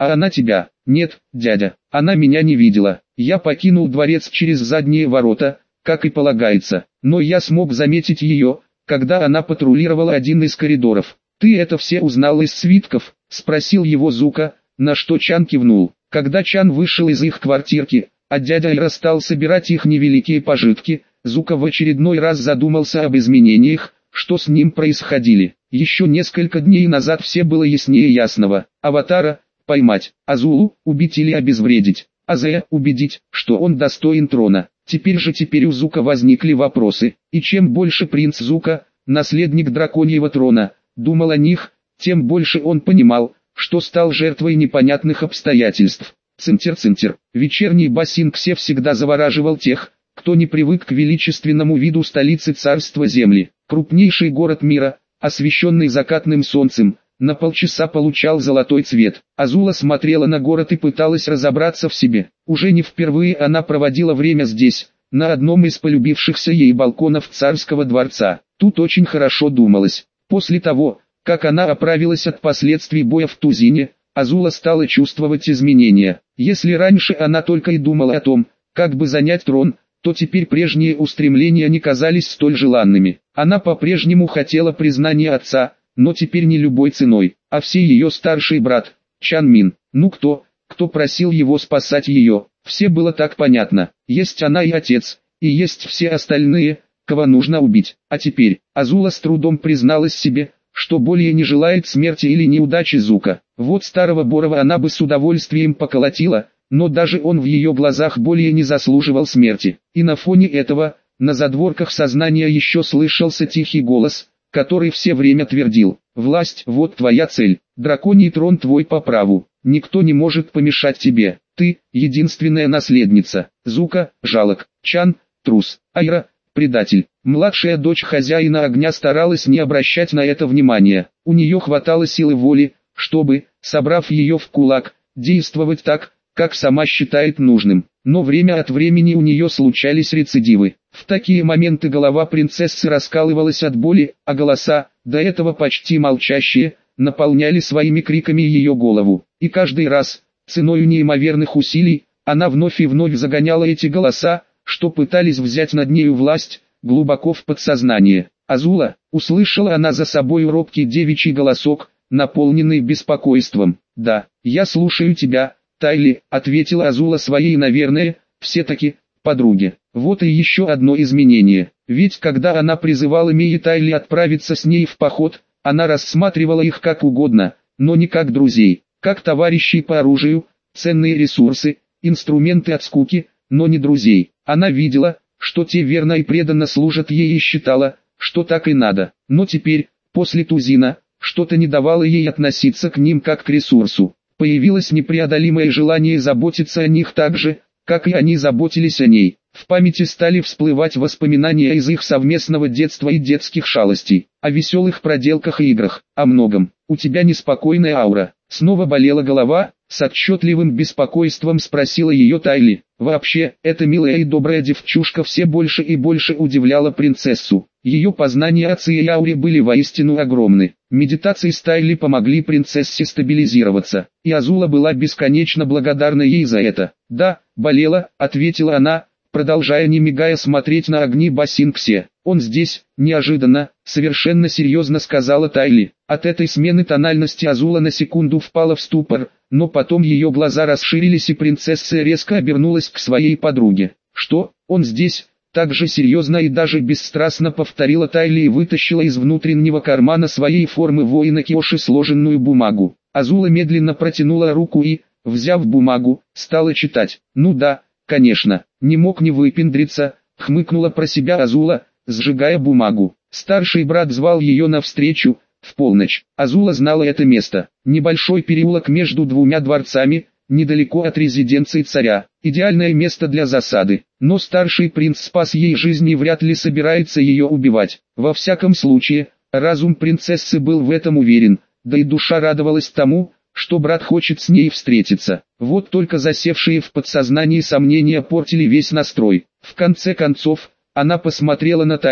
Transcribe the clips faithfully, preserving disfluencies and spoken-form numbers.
А она тебя? Нет, дядя, она меня не видела. Я покинул дворец через задние ворота, как и полагается, но я смог заметить ее, когда она патрулировала один из коридоров. Ты это все узнал из свитков? Спросил его Зука, на что Чан кивнул. Когда Чан вышел из их квартирки, а дядя Ира стал собирать их невеликие пожитки, Зука в очередной раз задумался об изменениях, что с ним происходили. Еще несколько дней назад все было яснее ясного. Аватара поймать, Азулу убить или обезвредить, Азея убедить, что он достоин трона. Теперь же теперь у Зука возникли вопросы, и чем больше принц Зука, наследник драконьего трона, думал о них, тем больше он понимал, что стал жертвой непонятных обстоятельств. Цинтер-цинтер, вечерний бассейн Ксе всегда завораживал тех, кто не привык к величественному виду столицы царства Земли. Крупнейший город мира, освещенный закатным солнцем, на полчаса получал золотой цвет. Азула смотрела на город и пыталась разобраться в себе. Уже не впервые она проводила время здесь, на одном из полюбившихся ей балконов царского дворца. Тут очень хорошо думалось. После того, как она оправилась от последствий боя в Тузине, Азула стала чувствовать изменения. Если раньше она только и думала о том, как бы занять трон, то теперь прежние устремления не казались столь желанными. Она по-прежнему хотела признания отца, но теперь не любой ценой, а все ее старший брат, Чан Мин. Ну кто, кто просил его спасать ее, все было так понятно. Есть она и отец, и есть все остальные, кого нужно убить. А теперь, Азула с трудом призналась себе, что более не желает смерти или неудачи Зука. Вот старого Борова она бы с удовольствием поколотила, но даже он в ее глазах более не заслуживал смерти. И на фоне этого, на задворках сознания еще слышался тихий голос, который все время твердил: «Власть, вот твоя цель, драконий трон твой по праву, никто не может помешать тебе, ты, единственная наследница». Зука, жалок, Чан, трус, Айра, предатель. Младшая дочь хозяина огня старалась не обращать на это внимания. У нее хватало силы воли, чтобы, собрав ее в кулак, действовать так, как сама считает нужным. Но время от времени у нее случались рецидивы. В такие моменты голова принцессы раскалывалась от боли, а голоса, до этого почти молчащие, наполняли своими криками ее голову. И каждый раз, ценою неимоверных усилий, она вновь и вновь загоняла эти голоса, что пытались взять над нею власть, глубоко в подсознание. «Азула», услышала она за собой робкий девичий голосок, наполненный беспокойством. «Да, я слушаю тебя, Тайли», ответила Азула своей, наверное, все-таки, подруге. Вот и еще одно изменение. Ведь когда она призывала Ми и Тайли отправиться с ней в поход, она рассматривала их как угодно, но не как друзей, как товарищей по оружию, ценные ресурсы, инструменты от скуки, но не друзей. Она видела, что те верно и преданно служат ей, и считала, что так и надо. Но теперь, после Тузина, что-то не давало ей относиться к ним как к ресурсу. Появилось непреодолимое желание заботиться о них так же, как и они заботились о ней. В памяти стали всплывать воспоминания из их совместного детства и детских шалостей, о веселых проделках и играх, о многом. «У тебя неспокойная аура». Снова болела голова, с отчетливым беспокойством спросила ее Тайли. Вообще, эта милая и добрая девчушка все больше и больше удивляла принцессу. Ее познания о Ци и ауре были воистину огромны. Медитации с Тайли помогли принцессе стабилизироваться, и Азула была бесконечно благодарна ей за это. «Да, болела», — ответила она, продолжая не мигая смотреть на огни Басинксе. «Он здесь», — неожиданно, совершенно серьезно сказала Тайли. От этой смены тональности Азула на секунду впала в ступор, но потом ее глаза расширились, и принцесса резко обернулась к своей подруге. «Что, он здесь?» Так же серьезно и даже бесстрастно повторила Тайли и вытащила из внутреннего кармана своей формы воина Киоши сложенную бумагу. Азула медленно протянула руку и, взяв бумагу, стала читать. «Ну да, конечно, не мог не выпендриться», — хмыкнула про себя Азула, сжигая бумагу. Старший брат звал ее навстречу, в полночь. Азула знала это место. Небольшой переулок между двумя дворцами, недалеко от резиденции царя. Идеальное место для засады. Но старший принц спас ей жизнь и вряд ли собирается ее убивать. Во всяком случае, разум принцессы был в этом уверен, да и душа радовалась тому, что брат хочет с ней встретиться. Вот только засевшие в подсознании сомнения портили весь настрой. В конце концов, она посмотрела на Тайли,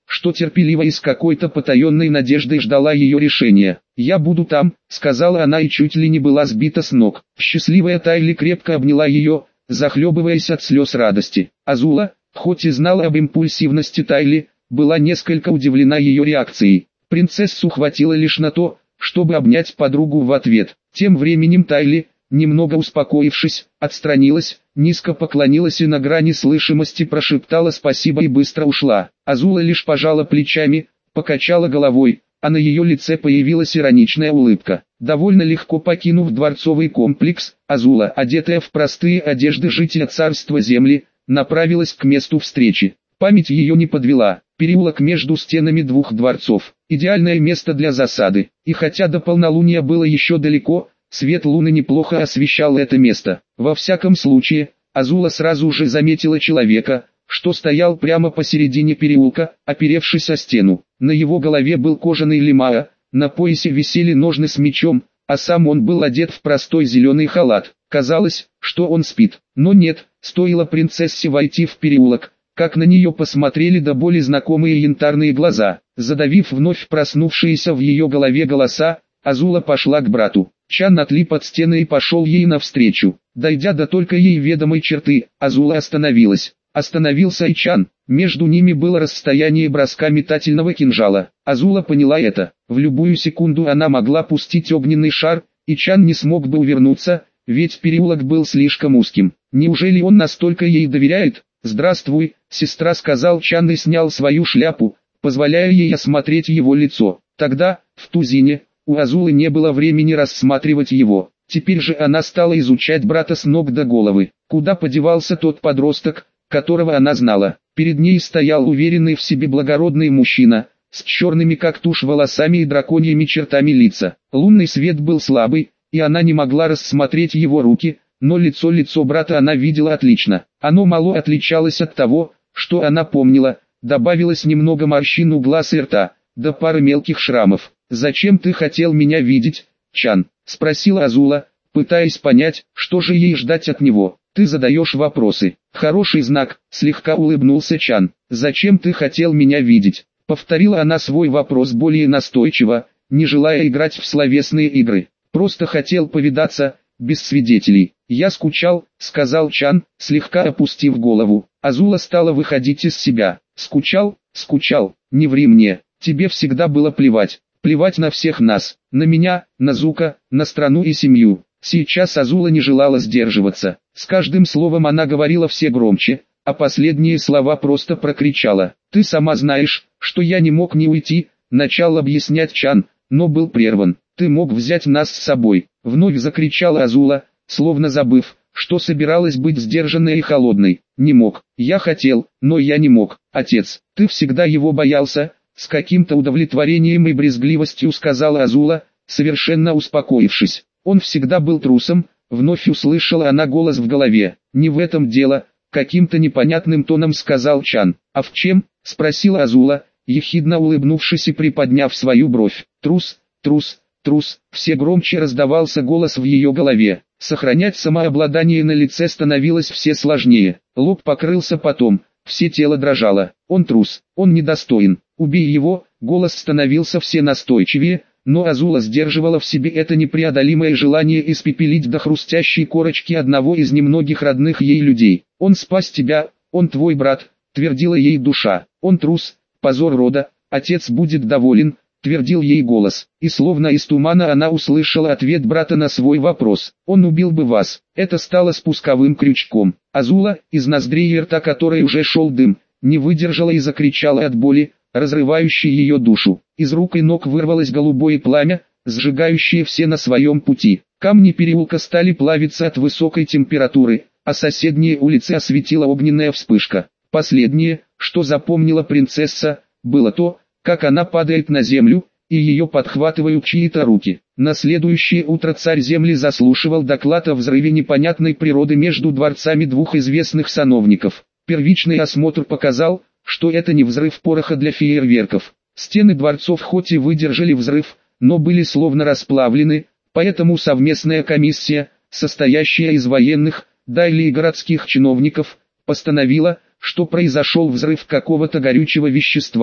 что терпеливо и с какой-то потаенной надеждой ждала ее решения. «Я буду там», — сказала она и чуть ли не была сбита с ног. Счастливая Тайли крепко обняла ее, захлебываясь от слез радости. Азула, хоть и знала об импульсивности Тайли, была несколько удивлена ее реакцией. Принцессу хватило лишь на то, чтобы обнять подругу в ответ. Тем временем Тайли, немного успокоившись, отстранилась, низко поклонилась и на грани слышимости прошептала спасибо и быстро ушла. Азула лишь пожала плечами, покачала головой, а на ее лице появилась ироничная улыбка. Довольно легко покинув дворцовый комплекс, Азула, одетая в простые одежды жителя царства земли, направилась к месту встречи. Память ее не подвела. Переулок между стенами двух дворцов. Идеальное место для засады. И хотя до полнолуния было еще далеко, свет луны неплохо освещал это место. Во всяком случае, Азула сразу же заметила человека, что стоял прямо посередине переулка, оперевшись о стену. На его голове был кожаный лимаа, на поясе висели ножны с мечом, а сам он был одет в простой зеленый халат. Казалось, что он спит. Но нет, стоило принцессе войти в переулок, как на нее посмотрели до боли знакомые янтарные глаза. Задавив вновь проснувшиеся в ее голове голоса, Азула пошла к брату. Чан отлип от стены и пошел ей навстречу. Дойдя до только ей ведомой черты, Азула остановилась. Остановился и Чан. Между ними было расстояние броска метательного кинжала. Азула поняла это. В любую секунду она могла пустить огненный шар, и Чан не смог бы увернуться, ведь переулок был слишком узким. Неужели он настолько ей доверяет? «Здравствуй, сестра», — сказал Чан и снял свою шляпу, позволяя ей осмотреть его лицо. Тогда, в Тузине, у Азулы не было времени рассматривать его. Теперь же она стала изучать брата с ног до головы. Куда подевался тот подросток, которого она знала? Перед ней стоял уверенный в себе благородный мужчина, с черными как тушь волосами и драконьими чертами лица. Лунный свет был слабый, и она не могла рассмотреть его руки, но лицо лицо брата она видела отлично. Оно мало отличалось от того, что она помнила, добавилось немного морщин у глаз и рта, да пары мелких шрамов. «Зачем ты хотел меня видеть, Чан?» — спросила Азула, пытаясь понять, что же ей ждать от него. «Ты задаешь вопросы. Хороший знак», — слегка улыбнулся Чан. «Зачем ты хотел меня видеть?» — повторила она свой вопрос более настойчиво, не желая играть в словесные игры. «Просто хотел повидаться, без свидетелей. Я скучал», — сказал Чан, слегка опустив голову. Азула стала выходить из себя. «Скучал, скучал, не ври мне, тебе всегда было плевать, плевать на всех нас, на меня, на Зука, на страну и семью». Сейчас Азула не желала сдерживаться. С каждым словом она говорила все громче, а последние слова просто прокричала. «Ты сама знаешь, что я не мог не уйти», — начал объяснять Чан, но был прерван. «Ты мог взять нас с собой», — вновь закричала Азула, словно забыв, что собиралась быть сдержанной и холодной. «Не мог, я хотел, но я не мог. Отец, ты всегда его боялся», — с каким-то удовлетворением и брезгливостью сказала Азула, совершенно успокоившись. «Он всегда был трусом», — вновь услышала она голос в голове. «Не в этом дело», — каким-то непонятным тоном сказал Чан. «А в чем?» — спросила Азула, ехидно улыбнувшись и приподняв свою бровь. «Трус, трус, трус», — все громче раздавался голос в ее голове. Сохранять самообладание на лице становилось все сложнее. Лоб покрылся потом, все тело дрожало. «Он трус, он недостоин, убей его», — голос становился все настойчивее, но Азула сдерживала в себе это непреодолимое желание испепелить до хрустящей корочки одного из немногих родных ей людей. «Он спас тебя, он твой брат», — твердила ей душа. «Он трус, позор рода, отец будет доволен», — твердил ей голос. И словно из тумана она услышала ответ брата на свой вопрос. «Он убил бы вас». Это стало спусковым крючком. Азула, из ноздрей и рта которой уже шел дым, не выдержала и закричала от боли, разрывающей ее душу. Из рук и ног вырвалось голубое пламя, сжигающее все на своем пути. Камни переулка стали плавиться от высокой температуры, а соседние улицы осветила огненная вспышка. Последнее, что запомнила принцесса, было то, как она падает на землю, и ее подхватывают чьи-то руки. На следующее утро царь земли заслушивал доклад о взрыве непонятной природы между дворцами двух известных сановников. Первичный осмотр показал, что это не взрыв пороха для фейерверков. Стены дворцов хоть и выдержали взрыв, но были словно расплавлены, поэтому совместная комиссия, состоящая из военных, дайли и городских чиновников, постановила, что произошел взрыв какого-то горючего вещества,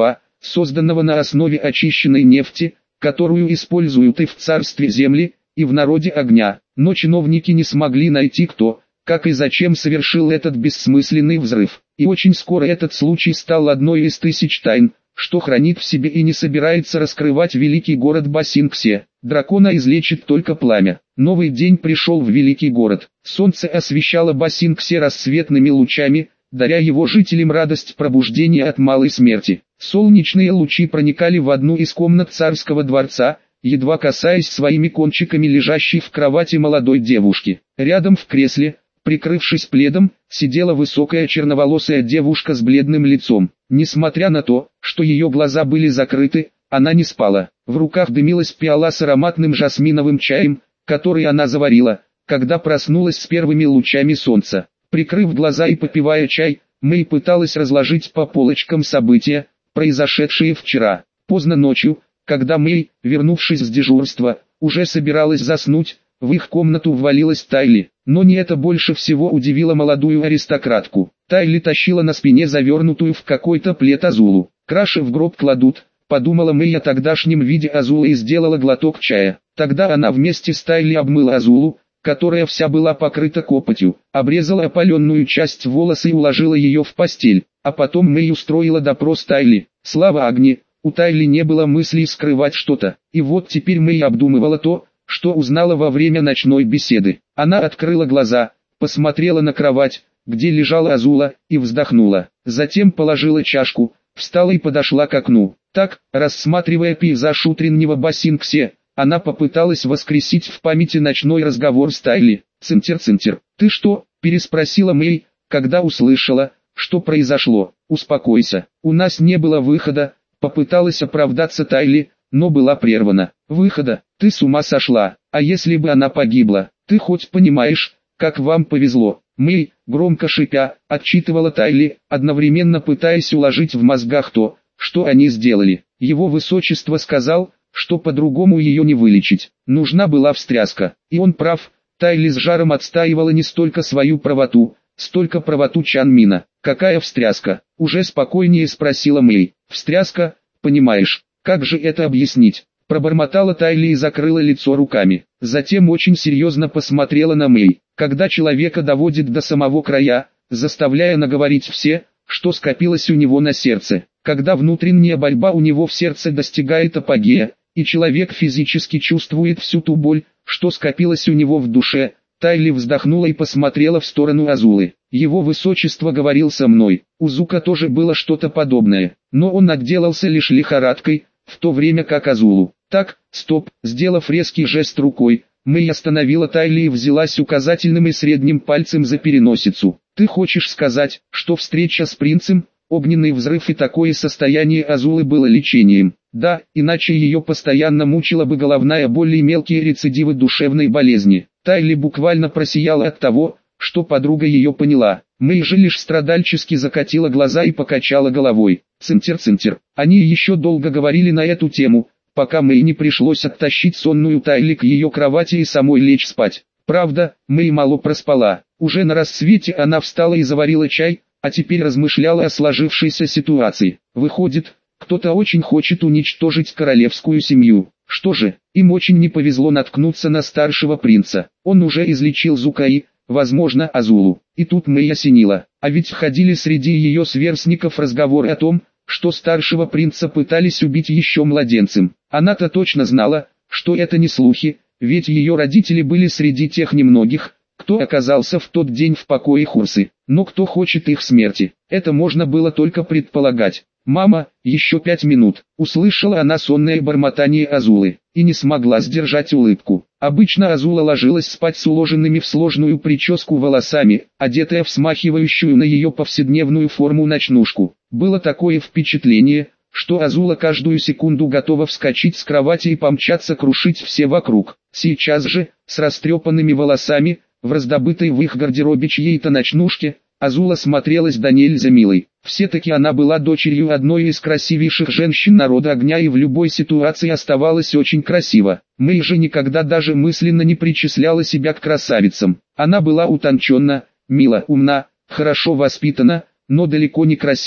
созданного на основе очищенной нефти, которую используют и в царстве земли, и в народе огня. Но чиновники не смогли найти, кто, как и зачем совершил этот бессмысленный взрыв. И очень скоро этот случай стал одной из тысяч тайн, что хранит в себе и не собирается раскрывать великий город Басинксе. Дракона излечит только пламя. Новый день пришел в великий город. Солнце освещало Басинксе рассветными лучами, даря его жителям радость пробуждения от малой смерти. Солнечные лучи проникали в одну из комнат царского дворца, едва касаясь своими кончиками лежащей в кровати молодой девушки. Рядом в кресле, прикрывшись пледом, сидела высокая черноволосая девушка с бледным лицом. Несмотря на то, что ее глаза были закрыты, она не спала. В руках дымилась пиала с ароматным жасминовым чаем, который она заварила, когда проснулась с первыми лучами солнца. Прикрыв глаза и попивая чай, Мэй пыталась разложить по полочкам события, произошедшие вчера. Поздно ночью, когда Мэй, вернувшись с дежурства, уже собиралась заснуть, в их комнату ввалилась Тайли. Но не это больше всего удивило молодую аристократку. Тайли тащила на спине завернутую в какой-то плед Азулу. «Краши в гроб кладут», — подумала Мэй о тогдашнем виде Азулы и сделала глоток чая. Тогда она вместе с Тайли обмыла Азулу, которая вся была покрыта копотью, обрезала опаленную часть волоса и уложила ее в постель. А потом Мэй устроила допрос Тайли. Слава Агни, у Тайли не было мыслей скрывать что-то. И вот теперь Мэй обдумывала то, что узнала во время ночной беседы. Она открыла глаза, посмотрела на кровать, где лежала Азула, и вздохнула. Затем положила чашку, встала и подошла к окну. Так, рассматривая пейзаж утреннего Басинксе, она попыталась воскресить в памяти ночной разговор с Тайли. «Цинтер-цинтер, ты что?» – переспросила Мэй, когда услышала, что произошло. «Успокойся, у нас не было выхода», – попыталась оправдаться Тайли, но была прервана. «Выхода? Ты с ума сошла, а если бы она погибла? Ты хоть понимаешь, как вам повезло?» Мэй, громко шипя, отчитывала Тайли, одновременно пытаясь уложить в мозгах то, что они сделали. Его высочество сказал, что по-другому ее не вылечить. Нужна была встряска. И он прав. Тайли с жаром отстаивала не столько свою правоту, столько правоту Чанмина. «Какая встряска?» – уже спокойнее спросила Мэй. «Встряска, понимаешь, как же это объяснить?» Пробормотала Тайли и закрыла лицо руками. Затем очень серьезно посмотрела на Мэй. «Когда человека доводит до самого края, заставляя наговорить все, что скопилось у него на сердце, когда внутренняя борьба у него в сердце достигает апогея, и человек физически чувствует всю ту боль, что скопилось у него в душе», Тайли вздохнула и посмотрела в сторону Азулы. «Его высочество говорил со мной, у Зука тоже было что-то подобное, но он отделался лишь лихорадкой, в то время как Азулу. Так, стоп», сделав резкий жест рукой, Мэй остановила Тайли и взялась указательным и средним пальцем за переносицу. «Ты хочешь сказать, что встреча с принцем, огненный взрыв и такое состояние Азулы было лечением?» «Да, иначе ее постоянно мучила бы головная боль и мелкие рецидивы душевной болезни». Тайли буквально просияла от того, что подруга ее поняла. Мэй же лишь страдальчески закатила глаза и покачала головой. «Цинтер-цинтер». Они еще долго говорили на эту тему, пока Мэй не пришлось оттащить сонную Тайли к ее кровати и самой лечь спать. Правда, Мэй мало проспала. Уже на рассвете она встала и заварила чай, а теперь размышляла о сложившейся ситуации. Выходит, кто-то очень хочет уничтожить королевскую семью. Что же, им очень не повезло наткнуться на старшего принца. Он уже излечил Зукаи, возможно, Азулу. И тут Мэй осенила. А ведь ходили среди ее сверстников разговоры о том, что старшего принца пытались убить еще младенцем. Она-то точно знала, что это не слухи, ведь ее родители были среди тех немногих, кто оказался в тот день в покое Хурсы. Но кто хочет их смерти, это можно было только предполагать. «Мама, еще пять минут», — услышала она сонное бормотание Азулы, и не смогла сдержать улыбку. Обычно Азула ложилась спать с уложенными в сложную прическу волосами, одетая в смахивающую на ее повседневную форму ночнушку. Было такое впечатление, что Азула каждую секунду готова вскочить с кровати и помчаться крушить все вокруг. Сейчас же, с растрепанными волосами, в раздобытой в их гардеробе чьей-то ночнушке, Азула смотрелась до нельзя милой. Все-таки она была дочерью одной из красивейших женщин народа огня и в любой ситуации оставалась очень красива. Мэй же никогда даже мысленно не причисляла себя к красавицам. Она была утонченна, мила, умна, хорошо воспитана, но далеко не красива.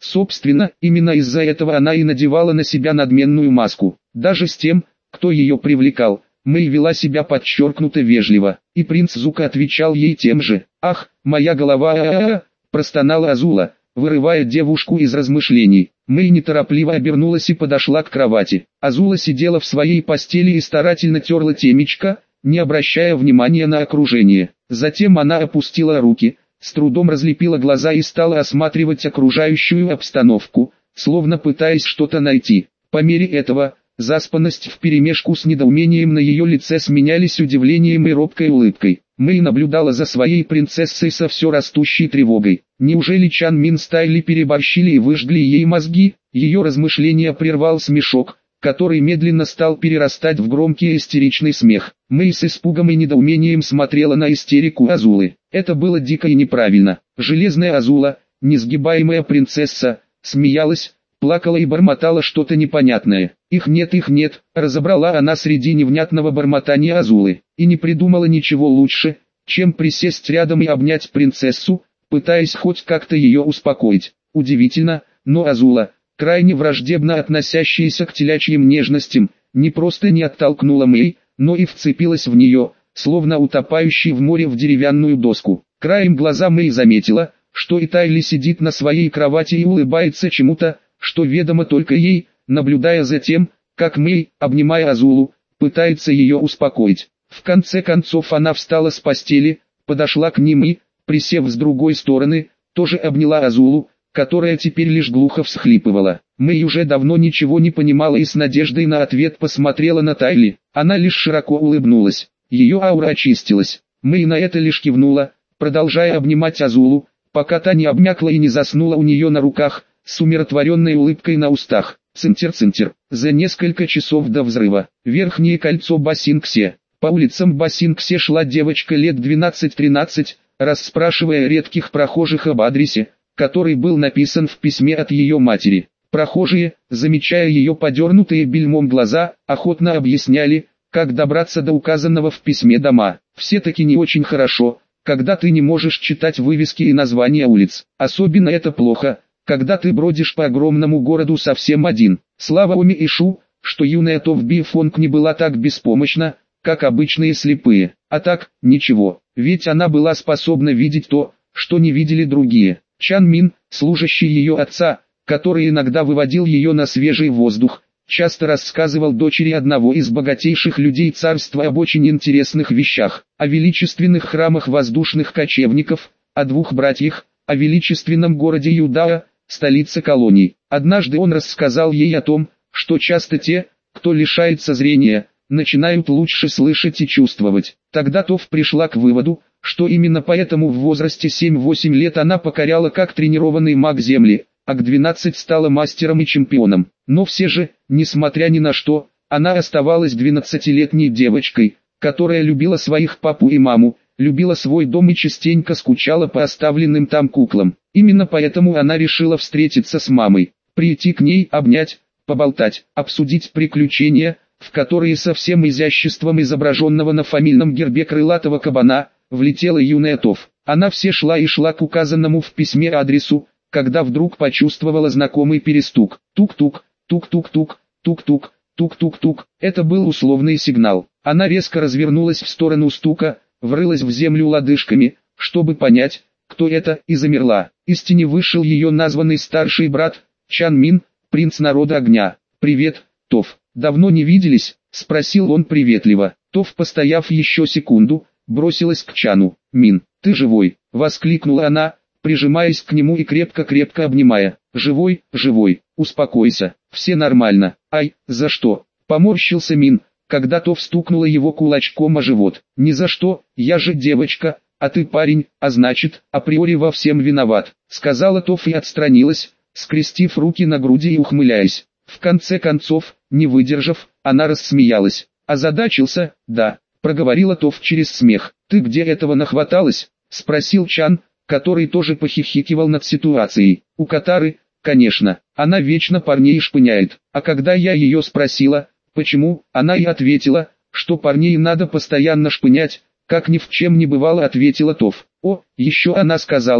Собственно, именно из-за этого она и надевала на себя надменную маску. Даже с тем, кто ее привлекал, Мэй вела себя подчеркнуто вежливо, и принц Зука отвечал ей тем же. «Ах, моя голова, а-а-а!» – простонала Азула, вырывая девушку из размышлений. Мэй неторопливо обернулась и подошла к кровати. Азула сидела в своей постели и старательно терла темечко, не обращая внимания на окружение. Затем она опустила руки, с трудом разлепила глаза и стала осматривать окружающую обстановку, словно пытаясь что-то найти. По мере этого, заспанность вперемешку с недоумением на ее лице сменялись удивлением и робкой улыбкой. Мэй наблюдала за своей принцессой со все растущей тревогой. Неужели Чан Мин с Тайли переборщили и выжгли ей мозги? Ее размышления прервал смешок, который медленно стал перерастать в громкий истеричный смех. Мэй с испугом и недоумением смотрела на истерику Азулы. Это было дико и неправильно. Железная Азула, несгибаемая принцесса, смеялась, плакала и бормотала что-то непонятное. «Их нет, их нет», разобрала она среди невнятного бормотания Азулы, и не придумала ничего лучше, чем присесть рядом и обнять принцессу, пытаясь хоть как-то ее успокоить. Удивительно, но Азула, крайне враждебно относящаяся к телячьим нежностям, не просто не оттолкнула Мэй, но и вцепилась в нее, словно утопающий в море в деревянную доску. Краем глаза Мэй заметила, что и Тайли сидит на своей кровати и улыбается чему-то, что ведомо только ей, наблюдая за тем, как Мэй, обнимая Азулу, пытается ее успокоить. В конце концов она встала с постели, подошла к ним и, присев с другой стороны, тоже обняла Азулу, которая теперь лишь глухо всхлипывала. Мэй уже давно ничего не понимала и с надеждой на ответ посмотрела на Тайли. Она лишь широко улыбнулась. Ее аура очистилась. Мэй на это лишь кивнула, продолжая обнимать Азулу, пока та не обмякла и не заснула у нее на руках, с умиротворенной улыбкой на устах. Цинтер-цинтер. За несколько часов до взрыва. Верхнее кольцо Басинксе. По улицам Басинксе шла девочка лет двенадцать-тринадцать, расспрашивая редких прохожих об адресе, который был написан в письме от ее матери. Прохожие, замечая ее подернутые бельмом глаза, охотно объясняли, как добраться до указанного в письме дома. Все-таки не очень хорошо, когда ты не можешь читать вывески и названия улиц. Особенно это плохо, когда ты бродишь по огромному городу совсем один. Слава Оми и Шу, что юная Товби Фонг не была так беспомощна, как обычные слепые. А так, ничего, ведь она была способна видеть то, что не видели другие. Чан Мин, служащий ее отца, который иногда выводил ее на свежий воздух, часто рассказывал дочери одного из богатейших людей царства об очень интересных вещах, о величественных храмах воздушных кочевников, о двух братьях, о величественном городе Юдаа, столице колоний. Однажды он рассказал ей о том, что часто те, кто лишается зрения, начинают лучше слышать и чувствовать. Тогда Тов пришла к выводу, что именно поэтому в возрасте семь-восемь лет она покоряла как тренированный маг земли, а к двенадцати стала мастером и чемпионом. Но все же, несмотря ни на что, она оставалась двенадцатилетней девочкой, которая любила своих папу и маму, любила свой дом и частенько скучала по оставленным там куклам. Именно поэтому она решила встретиться с мамой, прийти к ней, обнять, поболтать, обсудить приключения, в которые со всем изяществом изображенного на фамильном гербе крылатого кабана, влетела юная Тов. Она все шла и шла к указанному в письме адресу, когда вдруг почувствовала знакомый перестук. Тук-тук, тук-тук-тук, тук-тук, тук-тук-тук. Это был условный сигнал. Она резко развернулась в сторону стука, врылась в землю лодыжками, чтобы понять, кто это, и замерла. Из тени вышел ее названный старший брат, Чан Мин, принц народа огня. «Привет, Тов. Давно не виделись?» – спросил он приветливо. Тов, постояв еще секунду, бросилась к Чану. «Мин, ты живой?» – воскликнула она, прижимаясь к нему и крепко-крепко обнимая. «Живой, живой, успокойся, все нормально». «Ай, за что?» – поморщился Мин, когда Тов стукнула его кулачком о живот. «Ни за что, я же девочка, а ты парень, а значит, априори во всем виноват», – сказала Тов и отстранилась, скрестив руки на груди и ухмыляясь. В конце концов, не выдержав, она рассмеялась. «Озадачился, да», – проговорила Тов через смех. «Ты где этого нахваталась?» – спросил Чан, который тоже похихикивал над ситуацией. «У Катары, конечно, она вечно парней шпыняет». А когда я ее спросила, почему, она и ответила, что парней надо постоянно шпынять, как ни в чем не бывало, ответила Тов. «О, еще она сказала,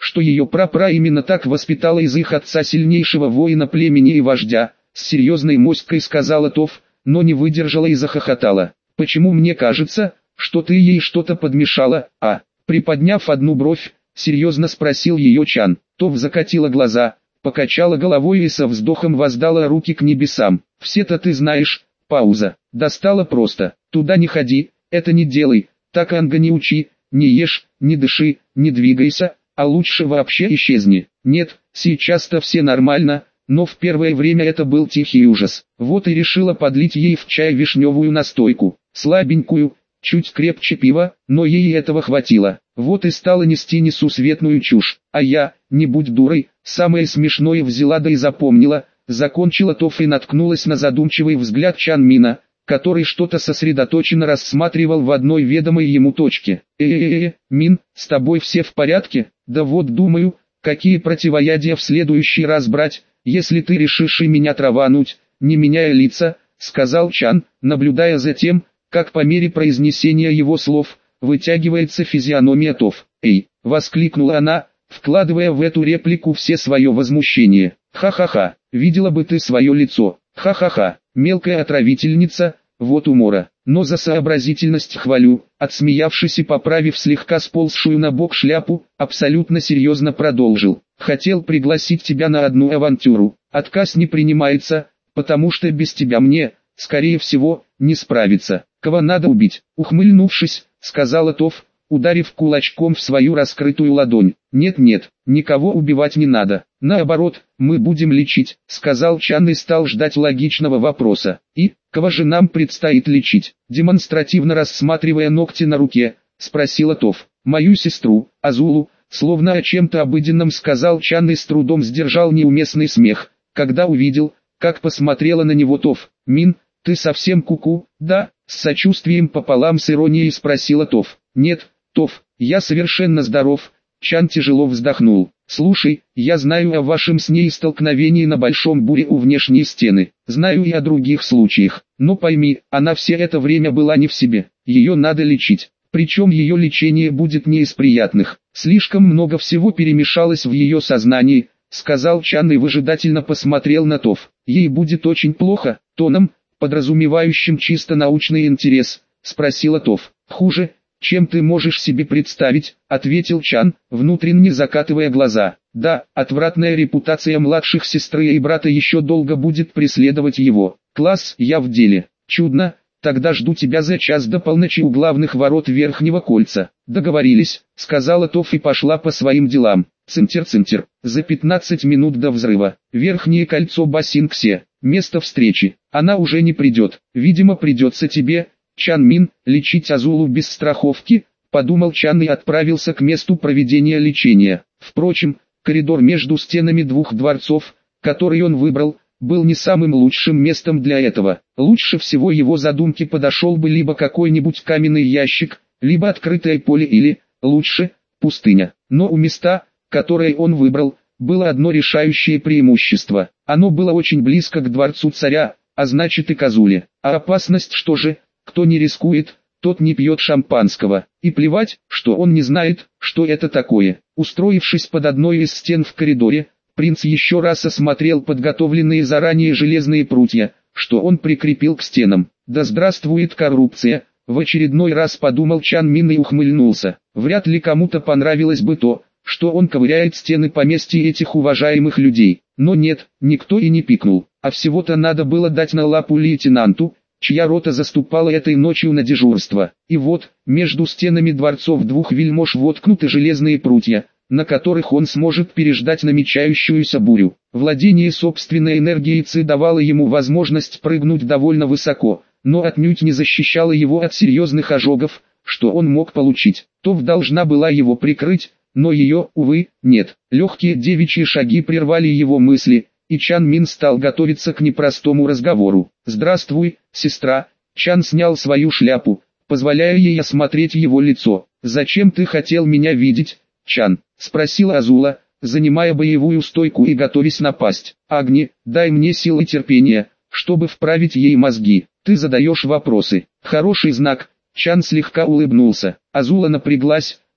что ее прапра именно так воспитала из их отца сильнейшего воина племени и вождя, с серьезной моськой сказала Тов, но не выдержала и захохотала. «Почему мне кажется, что ты ей что-то подмешала, а?» Приподняв одну бровь, серьезно спросил ее Чан. Тов закатила глаза, покачала головой и со вздохом воздала руки к небесам. «Все-то ты знаешь». Пауза. «Достала просто. Туда не ходи, это не делай, так Анга не учи, не ешь, не дыши, не двигайся, а лучше вообще исчезни». Нет, сейчас-то все нормально, но в первое время это был тихий ужас. Вот и решила подлить ей в чай вишневую настойку, слабенькую, чуть крепче пива, но ей этого хватило. Вот и стала нести несусветную чушь. А я, не будь дурой, самое смешное взяла да и запомнила, закончила Тов и наткнулась на задумчивый взгляд Чан Мина, который что-то сосредоточенно рассматривал в одной ведомой ему точке. «Э-э-э, Мин, с тобой все в порядке? Да вот думаю, какие противоядия в следующий раз брать, если ты решишь и меня травануть, не меняя лица», сказал Чан, наблюдая за тем, как по мере произнесения его слов, вытягивается физиономия Тов. «Эй!» — воскликнула она, вкладывая в эту реплику все свое возмущение. «Ха-ха-ха, видела бы ты свое лицо, ха-ха-ха, мелкая отравительница, вот умора, но за сообразительность хвалю», отсмеявшись и поправив слегка сползшую на бок шляпу, абсолютно серьезно продолжил. «Хотел пригласить тебя на одну авантюру, отказ не принимается, потому что без тебя мне, скорее всего, не справиться. Кого надо убить?» Ухмыльнувшись, сказала Тов, ударив кулачком в свою раскрытую ладонь. «Нет-нет, никого убивать не надо. Наоборот, мы будем лечить», сказал Чан и стал ждать логичного вопроса. «И, кого же нам предстоит лечить?» Демонстративно рассматривая ногти на руке, спросила Тов. «Мою сестру, Азулу», словно о чем-то обыденном сказал Чан и с трудом сдержал неуместный смех, когда увидел, как посмотрела на него Тов. «Мин, ты совсем куку, да?» С сочувствием пополам с иронией спросила Тов. «Нет, Тов, я совершенно здоров». Чан тяжело вздохнул. «Слушай, я знаю о вашем с ней столкновении на Большом Буре у внешней стены. Знаю и о других случаях. Но пойми, она все это время была не в себе. Ее надо лечить. Причем ее лечение будет не из приятных. Слишком много всего перемешалось в ее сознании», сказал Чан и выжидательно посмотрел на Тов. «Ей будет очень плохо», тоном, подразумевающим чисто научный интерес, спросила Тов. «Хуже, чем ты можешь себе представить», ответил Чан, внутренне закатывая глаза. «Да, отвратная репутация младших сестры и брата еще долго будет преследовать его. Класс, я в деле. Чудно, тогда жду тебя за час до полночи у главных ворот Верхнего Кольца». «Договорились», сказала Тов и пошла по своим делам. Цинтер-цинтер, за пятнадцать минут до взрыва. Верхнее кольцо Басинксе. Место встречи. Она уже не придет. Видимо, придется тебе, Чан Мин, лечить Азулу без страховки, подумал Чан и отправился к месту проведения лечения. Впрочем, коридор между стенами двух дворцов, который он выбрал, был не самым лучшим местом для этого. Лучше всего его задумке подошел бы либо какой-нибудь каменный ящик, либо открытое поле или, лучше, пустыня. Но у места, которое он выбрал, было одно решающее преимущество. Оно было очень близко к дворцу царя, а значит и к Азуле. А опасность что же? Кто не рискует, тот не пьет шампанского. И плевать, что он не знает, что это такое. Устроившись под одной из стен в коридоре, принц еще раз осмотрел подготовленные заранее железные прутья, что он прикрепил к стенам. «Да здравствует коррупция!» В очередной раз подумал Чан Мин и ухмыльнулся. Вряд ли кому-то понравилось бы то, что он ковыряет стены поместья этих уважаемых людей. Но нет, никто и не пикнул. А всего-то надо было дать на лапу лейтенанту, чья рота заступала этой ночью на дежурство. И вот, между стенами дворцов двух вельмож воткнуты железные прутья, на которых он сможет переждать намечающуюся бурю. Владение собственной энергией Ци давало ему возможность прыгнуть довольно высоко, но отнюдь не защищало его от серьезных ожогов, что он мог получить. Тов должна была его прикрыть, но ее, увы, нет. Легкие девичьи шаги прервали его мысли, и Чан Мин стал готовиться к непростому разговору. «Здравствуй, сестра». Чан снял свою шляпу, позволяя ей осмотреть его лицо. «Зачем ты хотел меня видеть, Чан?» — спросила Азула, занимая боевую стойку и готовясь напасть. «Агни, дай мне силы терпения, чтобы вправить ей мозги. Ты задаешь вопросы. Хороший знак». Чан слегка улыбнулся. Азула напряглась,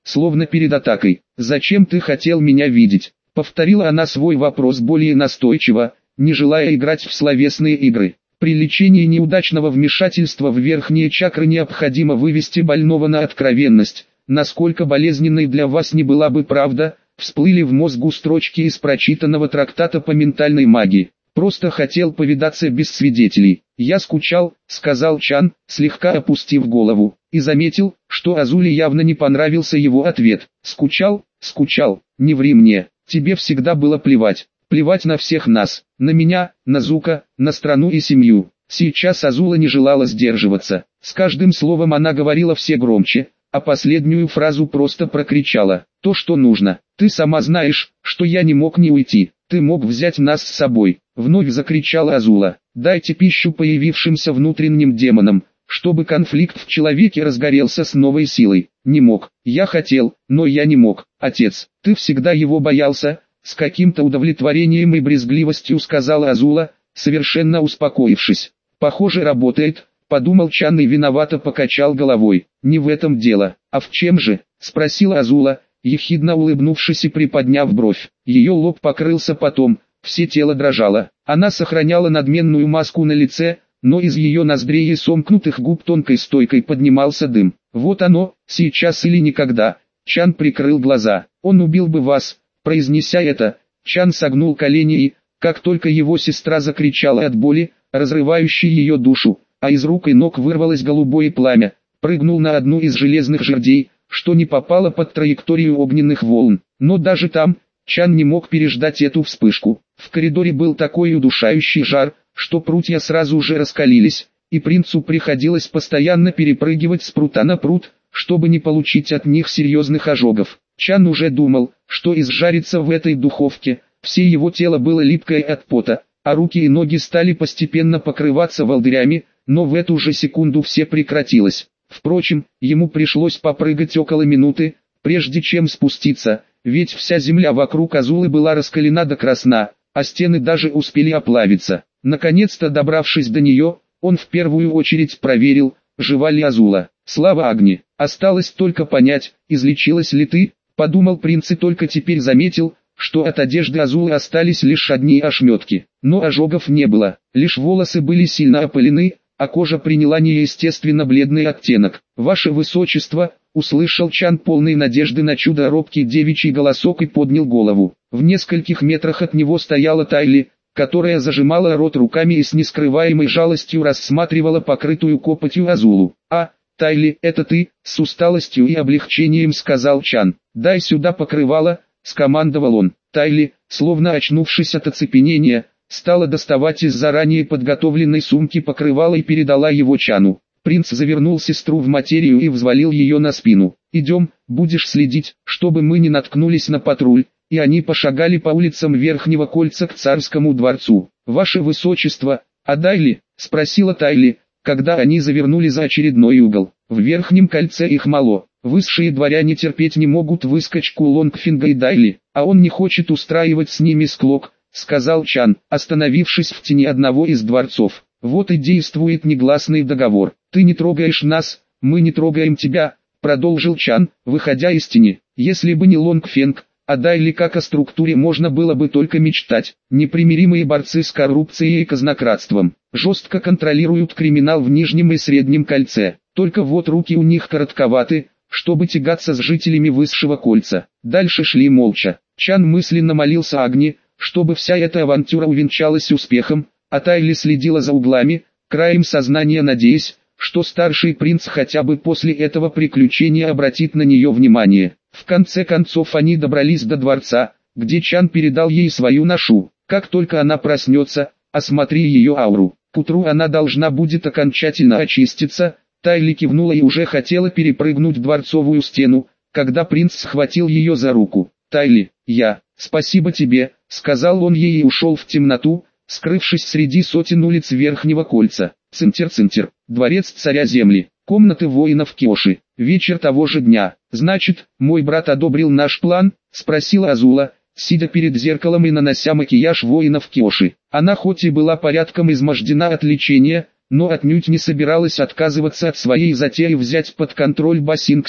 словно перед атакой. «Зачем ты хотел меня видеть?» Повторила она свой вопрос более настойчиво, не желая играть в словесные игры. При лечении неудачного вмешательства в верхние чакры необходимо вывести больного на откровенность. Насколько болезненной для вас не была бы правда, всплыли в мозгу строчки из прочитанного трактата по ментальной магии. «Просто хотел повидаться без свидетелей. Я скучал», — сказал Чан, слегка опустив голову, и заметил, что Азуле явно не понравился его ответ. «Скучал? Скучал? Не ври мне, тебе всегда было плевать. Плевать на всех нас, на меня, на Зука, на страну и семью». Сейчас Азула не желала сдерживаться. С каждым словом она говорила все громче, а последнюю фразу просто прокричала. «То, что нужно. Ты сама знаешь, что я не мог не уйти. Ты мог взять нас с собой», — вновь закричала Азула. «Дайте пищу появившимся внутренним демонам, чтобы конфликт в человеке разгорелся с новой силой. Не мог. Я хотел, но я не мог. Отец, ты всегда его боялся», — с каким-то удовлетворением и брезгливостью сказала Азула, совершенно успокоившись. «Похоже, работает», — подумал Чан и виновато покачал головой. «Не в этом дело. А в чем же?» — спросила Азула, ехидно улыбнувшись и приподняв бровь. Ее лоб покрылся потом, все тело дрожало. Она сохраняла надменную маску на лице, но из ее ноздрей и сомкнутых губ тонкой стойкой поднимался дым. «Вот оно, сейчас или никогда». Чан прикрыл глаза. «Он убил бы вас», произнеся это, Чан согнул колени и, как только его сестра закричала от боли, разрывающей ее душу, а из рук и ног вырвалось голубое пламя, прыгнул на одну из железных жердей, что не попало под траекторию огненных волн. Но даже там, Чан не мог переждать эту вспышку. В коридоре был такой удушающий жар, что прутья сразу же раскалились, и принцу приходилось постоянно перепрыгивать с прута на прут, чтобы не получить от них серьезных ожогов. Чан уже думал, что изжарится в этой духовке, все его тело было липкое от пота, а руки и ноги стали постепенно покрываться волдырями, но в эту же секунду все прекратилось. Впрочем, ему пришлось попрыгать около минуты, прежде чем спуститься, ведь вся земля вокруг Азулы была раскалена до красна, а стены даже успели оплавиться. Наконец-то добравшись до нее, он в первую очередь проверил, жива ли Азула. «Слава Агни, осталось только понять, излечилась ли ты?» — подумал принц и только теперь заметил, что от одежды Азулы остались лишь одни ошметки. Но ожогов не было, лишь волосы были сильно опылены, а кожа приняла неестественно бледный оттенок. «Ваше Высочество», — услышал Чан полный надежды на чудо робкий девичий голосок и поднял голову. В нескольких метрах от него стояла Тайли, которая зажимала рот руками и с нескрываемой жалостью рассматривала покрытую копотью Азулу. «А, Тайли, это ты?» — с усталостью и облегчением сказал Чан. «Дай сюда покрывало», — скомандовал он. Тайли, словно очнувшись от оцепенения, стала доставать из заранее подготовленной сумки покрывало и передала его Чану. Принц завернул сестру в материю и взвалил ее на спину. «Идем, будешь следить, чтобы мы не наткнулись на патруль», и они пошагали по улицам Верхнего Кольца к царскому дворцу. «Ваше Высочество, а Дайли?» — спросила Тайли, когда они завернули за очередной угол. «В Верхнем Кольце их мало. Высшие дворяне терпеть не могут выскочку Лонгфинга и Дайли, а он не хочет устраивать с ними склок», — сказал Чан, остановившись в тени одного из дворцов. «Вот и действует негласный договор. Ты не трогаешь нас, мы не трогаем тебя», — продолжил Чан, выходя из тени. «Если бы не Лонгфинг, а Дайли как о структуре можно было бы только мечтать. Непримиримые борцы с коррупцией и казнократством. Жестко контролируют криминал в Нижнем и Среднем Кольце. Только вот руки у них коротковаты, чтобы тягаться с жителями Высшего Кольца». Дальше шли молча. Чан мысленно молился Агни, чтобы вся эта авантюра увенчалась успехом, а Тайли следила за углами, краем сознания надеясь, что старший принц хотя бы после этого приключения обратит на нее внимание. В конце концов они добрались до дворца, где Чан передал ей свою ношу. Как только она проснется, осмотри ее ауру. К утру она должна будет окончательно очиститься. Тайли кивнула и уже хотела перепрыгнуть дворцовую стену, когда принц схватил ее за руку. «Тайли, я, спасибо тебе», — сказал он ей и ушел в темноту, скрывшись среди сотен улиц Верхнего Кольца. Центр-центр, дворец царя земли, комнаты воинов Киоши. Вечер того же дня. «Значит, мой брат одобрил наш план?» — спросила Азула, сидя перед зеркалом и нанося макияж воинов Киоши. Она хоть и была порядком измождена от лечения, но отнюдь не собиралась отказываться от своей затеи взять под контроль Басинксе.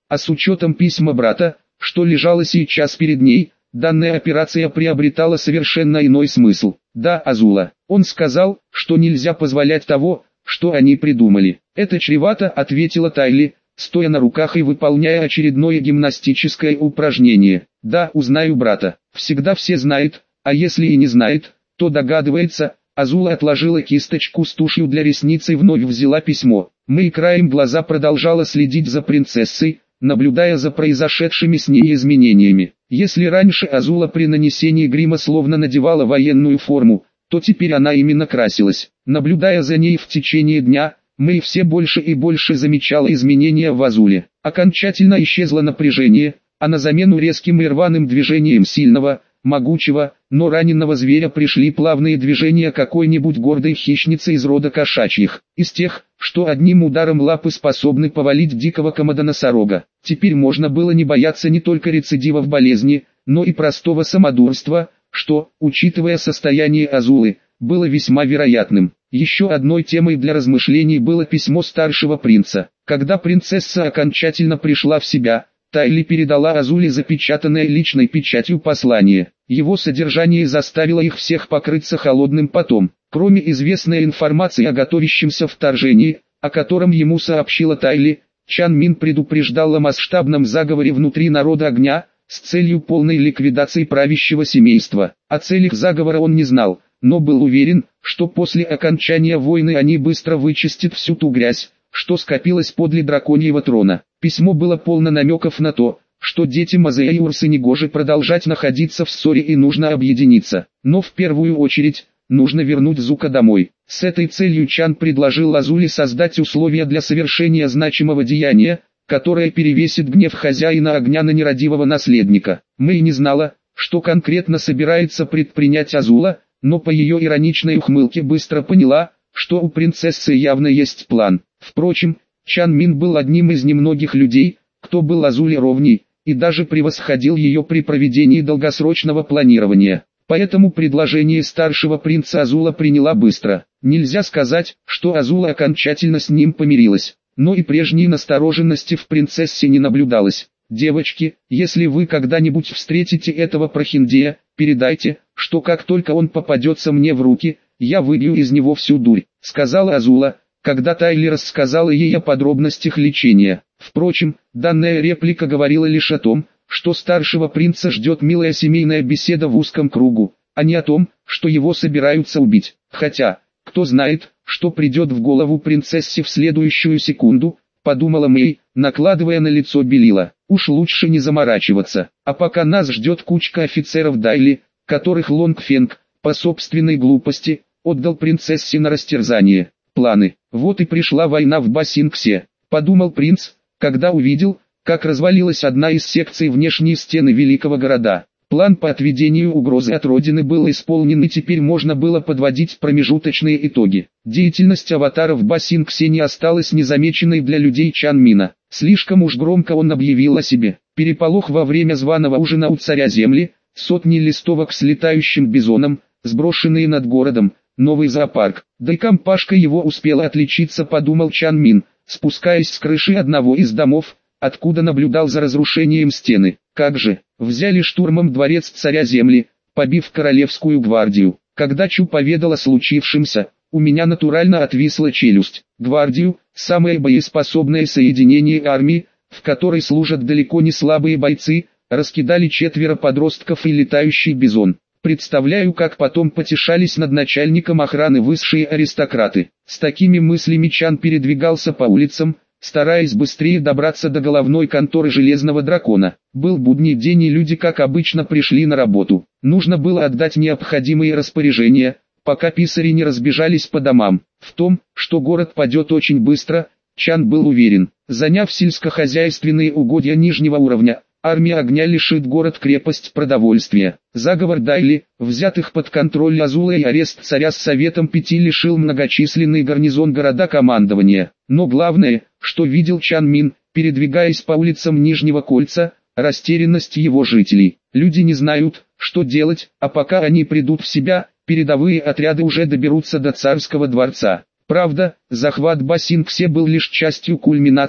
А с учетом письма брата, что лежало сейчас перед ней, данная операция приобретала совершенно иной смысл. Да, Азула, он сказал, что нельзя позволять того, что они придумали. Это чревато, ответила Тайли, стоя на руках и выполняя очередное гимнастическое упражнение. Да, узнаю брата. Всегда все знают, а если и не знает, то догадывается. Азула отложила кисточку с тушью для ресниц и вновь взяла письмо. Мэй краем глаза продолжала следить за принцессой, наблюдая за произошедшими с ней изменениями. Если раньше Азула при нанесении грима словно надевала военную форму, то теперь она именно красилась. Наблюдая за ней в течение дня, Мэй все больше и больше замечала изменения в Азуле. Окончательно исчезло напряжение, а на замену резким и рваным движением сильного, могучего, но раненого зверя пришли плавные движения какой-нибудь гордой хищницы из рода кошачьих, из тех, что одним ударом лапы способны повалить дикого комодоносорога. Теперь можно было не бояться не только рецидивов болезни, но и простого самодурства, что, учитывая состояние Азулы, было весьма вероятным. Еще одной темой для размышлений было письмо старшего принца. Когда принцесса окончательно пришла в себя, Тайли передала Азуле запечатанное личной печатью послание. Его содержание заставило их всех покрыться холодным потом. Кроме известной информации о готовящемся вторжении, о котором ему сообщила Тайли, Чан Мин предупреждал о масштабном заговоре внутри народа огня, с целью полной ликвидации правящего семейства. О целях заговора он не знал, но был уверен, что после окончания войны они быстро вычистят всю ту грязь, что скопилось подле драконьего трона. Письмо было полно намеков на то, что детям Азея и Урсы негоже продолжать находиться в ссоре и нужно объединиться. Но в первую очередь, нужно вернуть Зука домой. С этой целью Чан предложил Азуле создать условия для совершения значимого деяния, которое перевесит гнев хозяина огня на нерадивого наследника. Мэй не знала, что конкретно собирается предпринять Азула, но по ее ироничной ухмылке быстро поняла, что у принцессы явно есть план. Впрочем, Чан Мин был одним из немногих людей, кто был Азуле ровней, и даже превосходил ее при проведении долгосрочного планирования. Поэтому предложение старшего принца Азула приняла быстро. Нельзя сказать, что Азула окончательно с ним помирилась, но и прежней настороженности в принцессе не наблюдалось. «Девочки, если вы когда-нибудь встретите этого прохиндея, передайте, что как только он попадется мне в руки, я выбью из него всю дурь», — сказала Азула, когда Тайли рассказала ей о подробностях лечения. Впрочем, данная реплика говорила лишь о том, что старшего принца ждет милая семейная беседа в узком кругу, а не о том, что его собираются убить. Хотя, кто знает, что придет в голову принцессе в следующую секунду, подумала Мэй, накладывая на лицо белила. Уж лучше не заморачиваться. А пока нас ждет кучка офицеров Дайли, которых Лонг Фенг, по собственной глупости, отдал принцессе на растерзание. Планы. Вот и пришла война в Басингсе, подумал принц, когда увидел, как развалилась одна из секций внешней стены великого города. План по отведению угрозы от Родины был исполнен, и теперь можно было подводить промежуточные итоги. Деятельность аватара в Басингсе не осталась незамеченной для людей Чан Мина. Слишком уж громко он объявил о себе. Переполох во время званого ужина у царя земли, сотни листовок с летающим бизоном, сброшенные над городом, новый зоопарк. Да и компашка его успела отличиться, подумал Чан Мин, спускаясь с крыши одного из домов, откуда наблюдал за разрушением стены. Как же, взяли штурмом дворец царя земли, побив королевскую гвардию. Когда Чу поведал о случившемся, у меня натурально отвисла челюсть. Гвардию, самое боеспособное соединение армии, в которой служат далеко не слабые бойцы, раскидали четверо подростков и летающий бизон. Представляю, как потом потешались над начальником охраны высшие аристократы. С такими мыслями Чан передвигался по улицам, стараясь быстрее добраться до головной конторы Железного Дракона. Был будний день, и люди как обычно пришли на работу. Нужно было отдать необходимые распоряжения, пока писари не разбежались по домам. В том, что город падет очень быстро, Чан был уверен. Заняв сельскохозяйственные угодья нижнего уровня, армия огня лишит город-крепость продовольствия. Заговор Дайли, взятых под контроль Азула, и арест царя с Советом Пяти лишил многочисленный гарнизон города командования. Но главное, что видел Чан Мин, передвигаясь по улицам Нижнего Кольца, растерянность его жителей. Люди не знают, что делать, а пока они придут в себя, передовые отряды уже доберутся до царского дворца. Правда, захват Басингсе был лишь частью кульминации,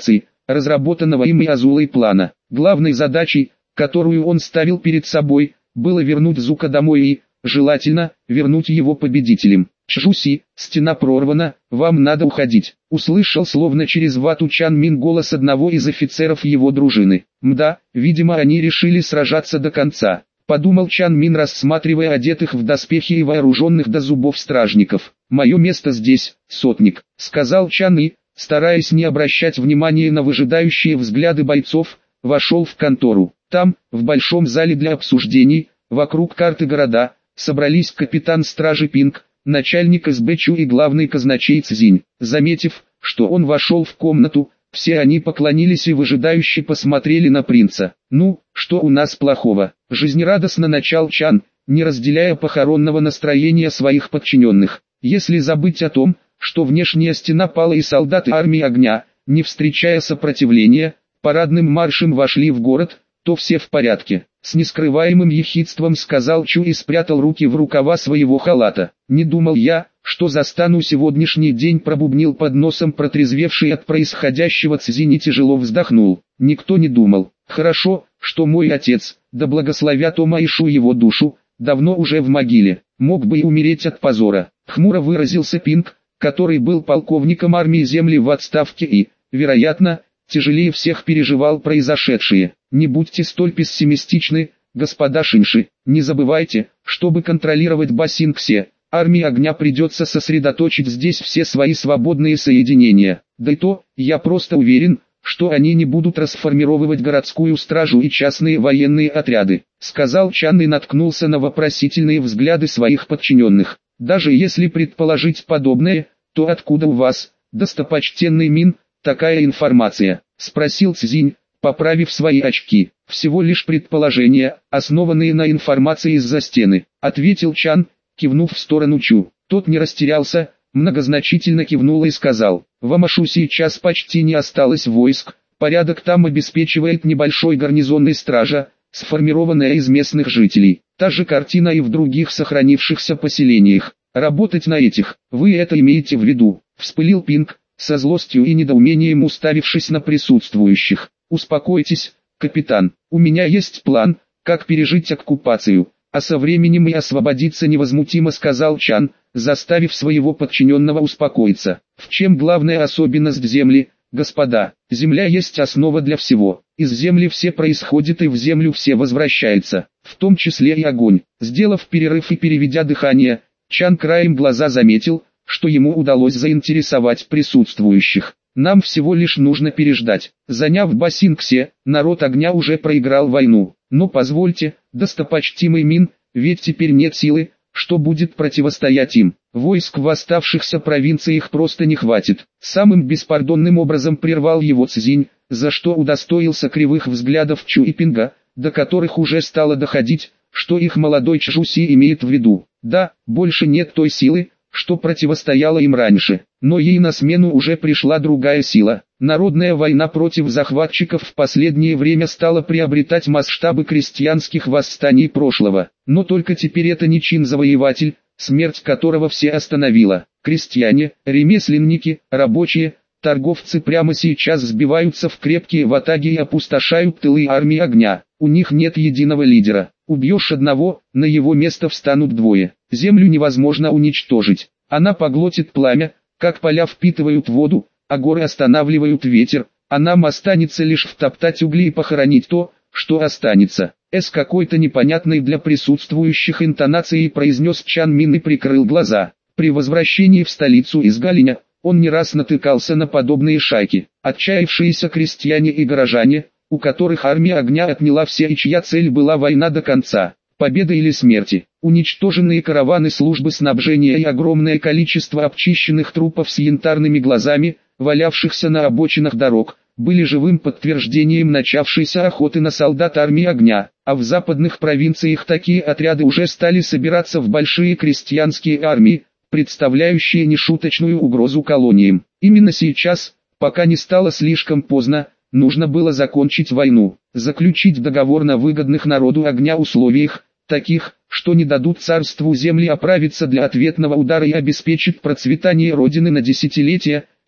разработанного им и Азулой плана. Главной задачей, которую он ставил перед собой, было вернуть Зука домой и, желательно, вернуть его победителем. «Чжуси, стена прорвана, вам надо уходить», — услышал словно через вату Чан Мин голос одного из офицеров его дружины. «Мда, видимо они решили сражаться до конца», — подумал Чан Мин, рассматривая одетых в доспехи и вооруженных до зубов стражников. «Мое место здесь, сотник», — сказал Чан и, стараясь не обращать внимания на выжидающие взгляды бойцов, вошел в контору. Там, в большом зале для обсуждений, вокруг карты города, собрались капитан стражи Пинг, начальник эс бэ Чу и главный казначей Цзинь. Заметив, что он вошел в комнату, все они поклонились и выжидающе посмотрели на принца. «Ну, что у нас плохого?» — жизнерадостно начал Чан, не разделяя похоронного настроения своих подчиненных. «Если забыть о том, что внешняя стена пала и солдаты армии огня, не встречая сопротивления, парадным маршем вошли в город, то все в порядке», — с нескрываемым ехидством сказал Чу и спрятал руки в рукава своего халата. «Не думал я, что застану сегодняшний день», — пробубнил под носом протрезвевший от происходящего Цзинь и тяжело вздохнул. «Никто не думал. Хорошо, что мой отец, да благословят Ома Ишу его душу, давно уже в могиле, мог бы и умереть от позора», — хмуро выразился Пинг, который был полковником армии Земли в отставке и, вероятно, тяжелее всех переживал произошедшее. «Не будьте столь пессимистичны, господа шинши, не забывайте, чтобы контролировать Басингсе, армии огня придется сосредоточить здесь все свои свободные соединения. Да и то, я просто уверен, что они не будут расформировывать городскую стражу и частные военные отряды», — сказал Чан и наткнулся на вопросительные взгляды своих подчиненных. «Даже если предположить подобное, то откуда у вас, достопочтенный Мин, такая информация?» — спросил Цзинь, поправив свои очки. «Всего лишь предположения, основанные на информации из-за стены», — ответил Чан, кивнув в сторону Чу. Тот не растерялся, многозначительно кивнул и сказал: «В Амашу сейчас почти не осталось войск, порядок там обеспечивает небольшой гарнизонный стража, сформированная из местных жителей. Та же картина и в других сохранившихся поселениях. Работать на этих, вы это имеете в виду?» — вспылил Пинг, со злостью и недоумением уставившись на присутствующих. «Успокойтесь, капитан, у меня есть план, как пережить оккупацию, а со временем и освободиться», — невозмутимо сказал Чан, заставив своего подчиненного успокоиться. «В чем главная особенность земли, господа? Земля есть основа для всего. Из земли все происходит и в землю все возвращается, в том числе и огонь». Сделав перерыв и переведя дыхание, Чан краем глаза заметил, что ему удалось заинтересовать присутствующих. «Нам всего лишь нужно переждать. Заняв Басингсе, народ огня уже проиграл войну. Но позвольте, достопочтимый Мин, ведь теперь нет силы, что будет противостоять им. Войск в оставшихся провинциях просто не хватит». Самым беспардонным образом прервал его Цзинь, за что удостоился кривых взглядов Чу и Пинга, до которых уже стало доходить, что их молодой Чжуси имеет в виду. Да, больше нет той силы, что противостояла им раньше, но ей на смену уже пришла другая сила. Народная война против захватчиков в последнее время стала приобретать масштабы крестьянских восстаний прошлого, но только теперь это не чин-завоеватель, смерть которого все остановила. Крестьяне, ремесленники, рабочие, торговцы прямо сейчас сбиваются в крепкие ватаги и опустошают тылы армии огня. У них нет единого лидера. Убьешь одного, на его место встанут двое. Землю невозможно уничтожить. Она поглотит пламя, как поля впитывают воду, а горы останавливают ветер, а нам останется лишь втоптать угли и похоронить то, что останется. С какой-то непонятной для присутствующих интонацией произнес Чан Мин и прикрыл глаза. При возвращении в столицу из Галиня, он не раз натыкался на подобные шайки. Отчаявшиеся крестьяне и горожане, у которых армия огня отняла все и чья цель была война до конца, победа или смерти. Уничтоженные караваны службы снабжения и огромное количество обчищенных трупов с янтарными глазами, валявшихся на обочинах дорог, были живым подтверждением начавшейся охоты на солдат армии огня, а в западных провинциях такие отряды уже стали собираться в большие крестьянские армии, представляющие нешуточную угрозу колониям. Именно сейчас, пока не стало слишком поздно, нужно было закончить войну, заключить договор на выгодных народу огня условиях, таких, что не дадут царству земли оправиться для ответного удара и обеспечит процветание Родины на десятилетия,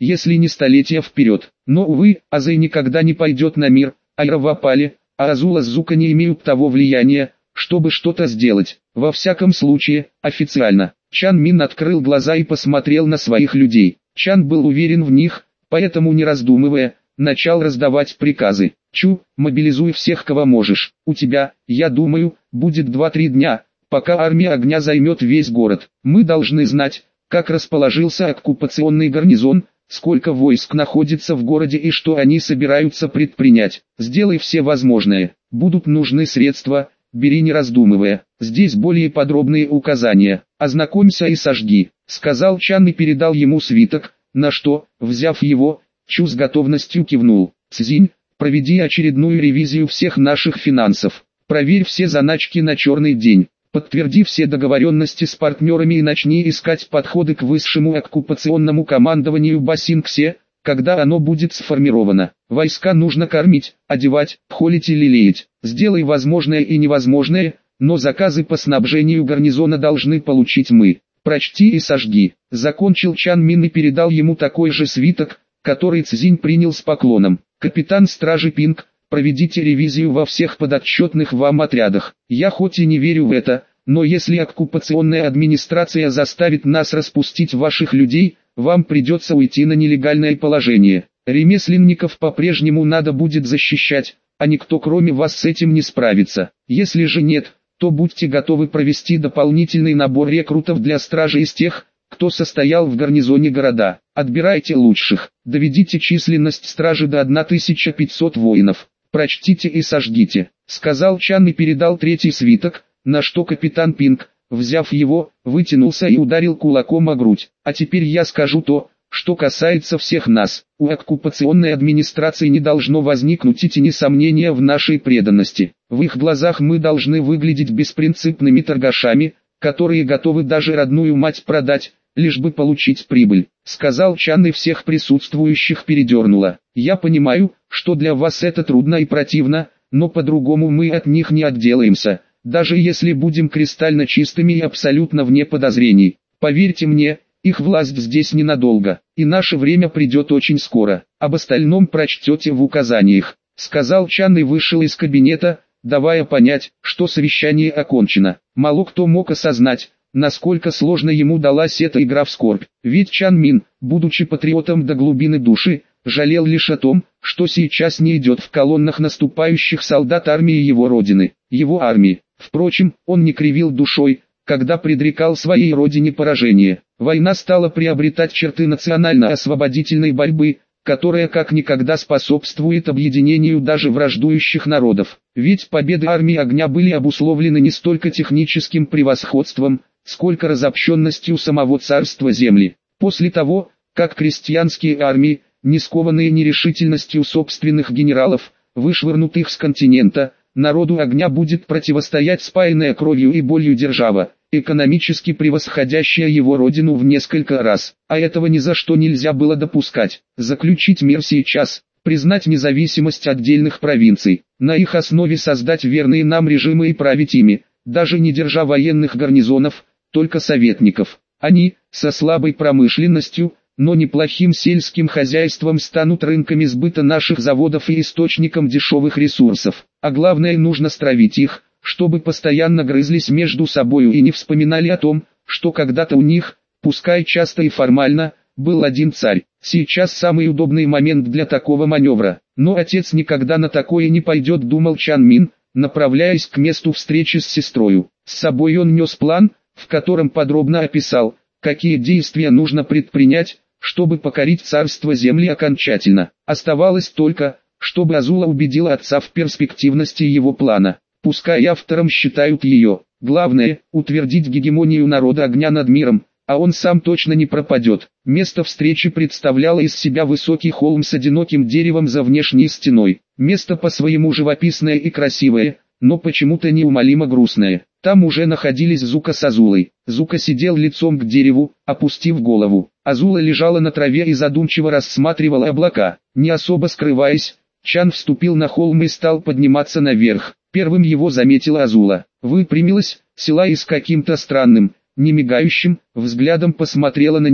если не столетия вперед. Но, увы, Азай никогда не пойдет на мир, Айра в опале, а Азула с Зука не имеют того влияния, чтобы что-то сделать. Во всяком случае, официально. Чан Мин открыл глаза и посмотрел на своих людей. Чан был уверен в них, поэтому не раздумывая, начал раздавать приказы. Чу, мобилизуй всех, кого можешь. У тебя, я думаю, будет два-три дня, пока армия огня займет весь город. Мы должны знать, как расположился оккупационный гарнизон, сколько войск находится в городе и что они собираются предпринять. Сделай все возможное. Будут нужны средства, бери не раздумывая. Здесь более подробные указания. Ознакомься и сожги, сказал Чан и передал ему свиток, на что, взяв его, Чу с готовностью кивнул. Цзинь, проведи очередную ревизию всех наших финансов. Проверь все заначки на черный день. Подтверди все договоренности с партнерами и начни искать подходы к высшему оккупационному командованию Басингсе, когда оно будет сформировано. Войска нужно кормить, одевать, холить и лелеять. Сделай возможное и невозможное, но заказы по снабжению гарнизона должны получить мы. Прочти и сожги. Закончил Чан Мин и передал ему такой же свиток, который Цзинь принял с поклоном. Капитан стражи Пинг, проведите ревизию во всех подотчетных вам отрядах. Я хоть и не верю в это, но если оккупационная администрация заставит нас распустить ваших людей, вам придется уйти на нелегальное положение. Ремесленников по-прежнему надо будет защищать, а никто кроме вас с этим не справится. Если же нет, то будьте готовы провести дополнительный набор рекрутов для стражи из тех, кто состоял в гарнизоне города. Отбирайте лучших, доведите численность стражи до тысячи пятисот воинов. Прочтите и сожгите, сказал Чан и передал третий свиток, на что капитан Пинг, взяв его, вытянулся и ударил кулаком о грудь. А теперь я скажу то, что касается всех нас. У оккупационной администрации не должно возникнуть и тени сомнения в нашей преданности. В их глазах мы должны выглядеть беспринципными торгашами, которые готовы даже родную мать продать, лишь бы получить прибыль, сказал Чан и всех присутствующих передернуло. Я понимаю, что для вас это трудно и противно, но по-другому мы от них не отделаемся, даже если будем кристально чистыми и абсолютно вне подозрений. Поверьте мне, их власть здесь ненадолго, и наше время придет очень скоро. Об остальном прочтете в указаниях, сказал Чан и вышел из кабинета, давая понять, что совещание окончено. Мало кто мог осознать, насколько сложно ему далась эта игра в скорбь. Ведь Чан Мин, будучи патриотом до глубины души, жалел лишь о том, что сейчас не идет в колоннах наступающих солдат армии его родины, его армии. Впрочем, он не кривил душой, когда предрекал своей родине поражение. Война стала приобретать черты национально-освободительной борьбы, которая как никогда способствует объединению даже враждующих народов. Ведь победы армии огня были обусловлены не столько техническим превосходством, сколько разобщенностью самого царства земли. После того, как крестьянские армии, не скованные нерешительностью собственных генералов, вышвырнутых с континента, народу огня будет противостоять спаянная кровью и болью держава, экономически превосходящая его родину в несколько раз, а этого ни за что нельзя было допускать. Заключить мир сейчас, признать независимость отдельных провинций, на их основе создать верные нам режимы и править ими, даже не держа военных гарнизонов, только советников. Они, со слабой промышленностью, но неплохим сельским хозяйством станут рынками сбыта наших заводов и источником дешевых ресурсов. А главное, нужно стравить их, чтобы постоянно грызлись между собою и не вспоминали о том, что когда-то у них, пускай часто и формально, был один царь. Сейчас самый удобный момент для такого маневра. Но отец никогда на такое не пойдет, думал Чан Мин, направляясь к месту встречи с сестрою. С собой он нес план, в котором подробно описал, какие действия нужно предпринять, чтобы покорить царство земли окончательно. Оставалось только, чтобы Азула убедила отца в перспективности его плана. Пускай автором считают ее. Главное, утвердить гегемонию народа огня над миром, а он сам точно не пропадет. Место встречи представляло из себя высокий холм с одиноким деревом за внешней стеной. Место по своему живописное и красивое, но почему-то неумолимо грустное. Там уже находились Зука с Азулой. Зука сидел лицом к дереву, опустив голову. Азула лежала на траве и задумчиво рассматривала облака. Не особо скрываясь, Чан вступил на холм и стал подниматься наверх. Первым его заметила Азула. Выпрямилась, села и с каким-то странным, не мигающим, взглядом посмотрела на него.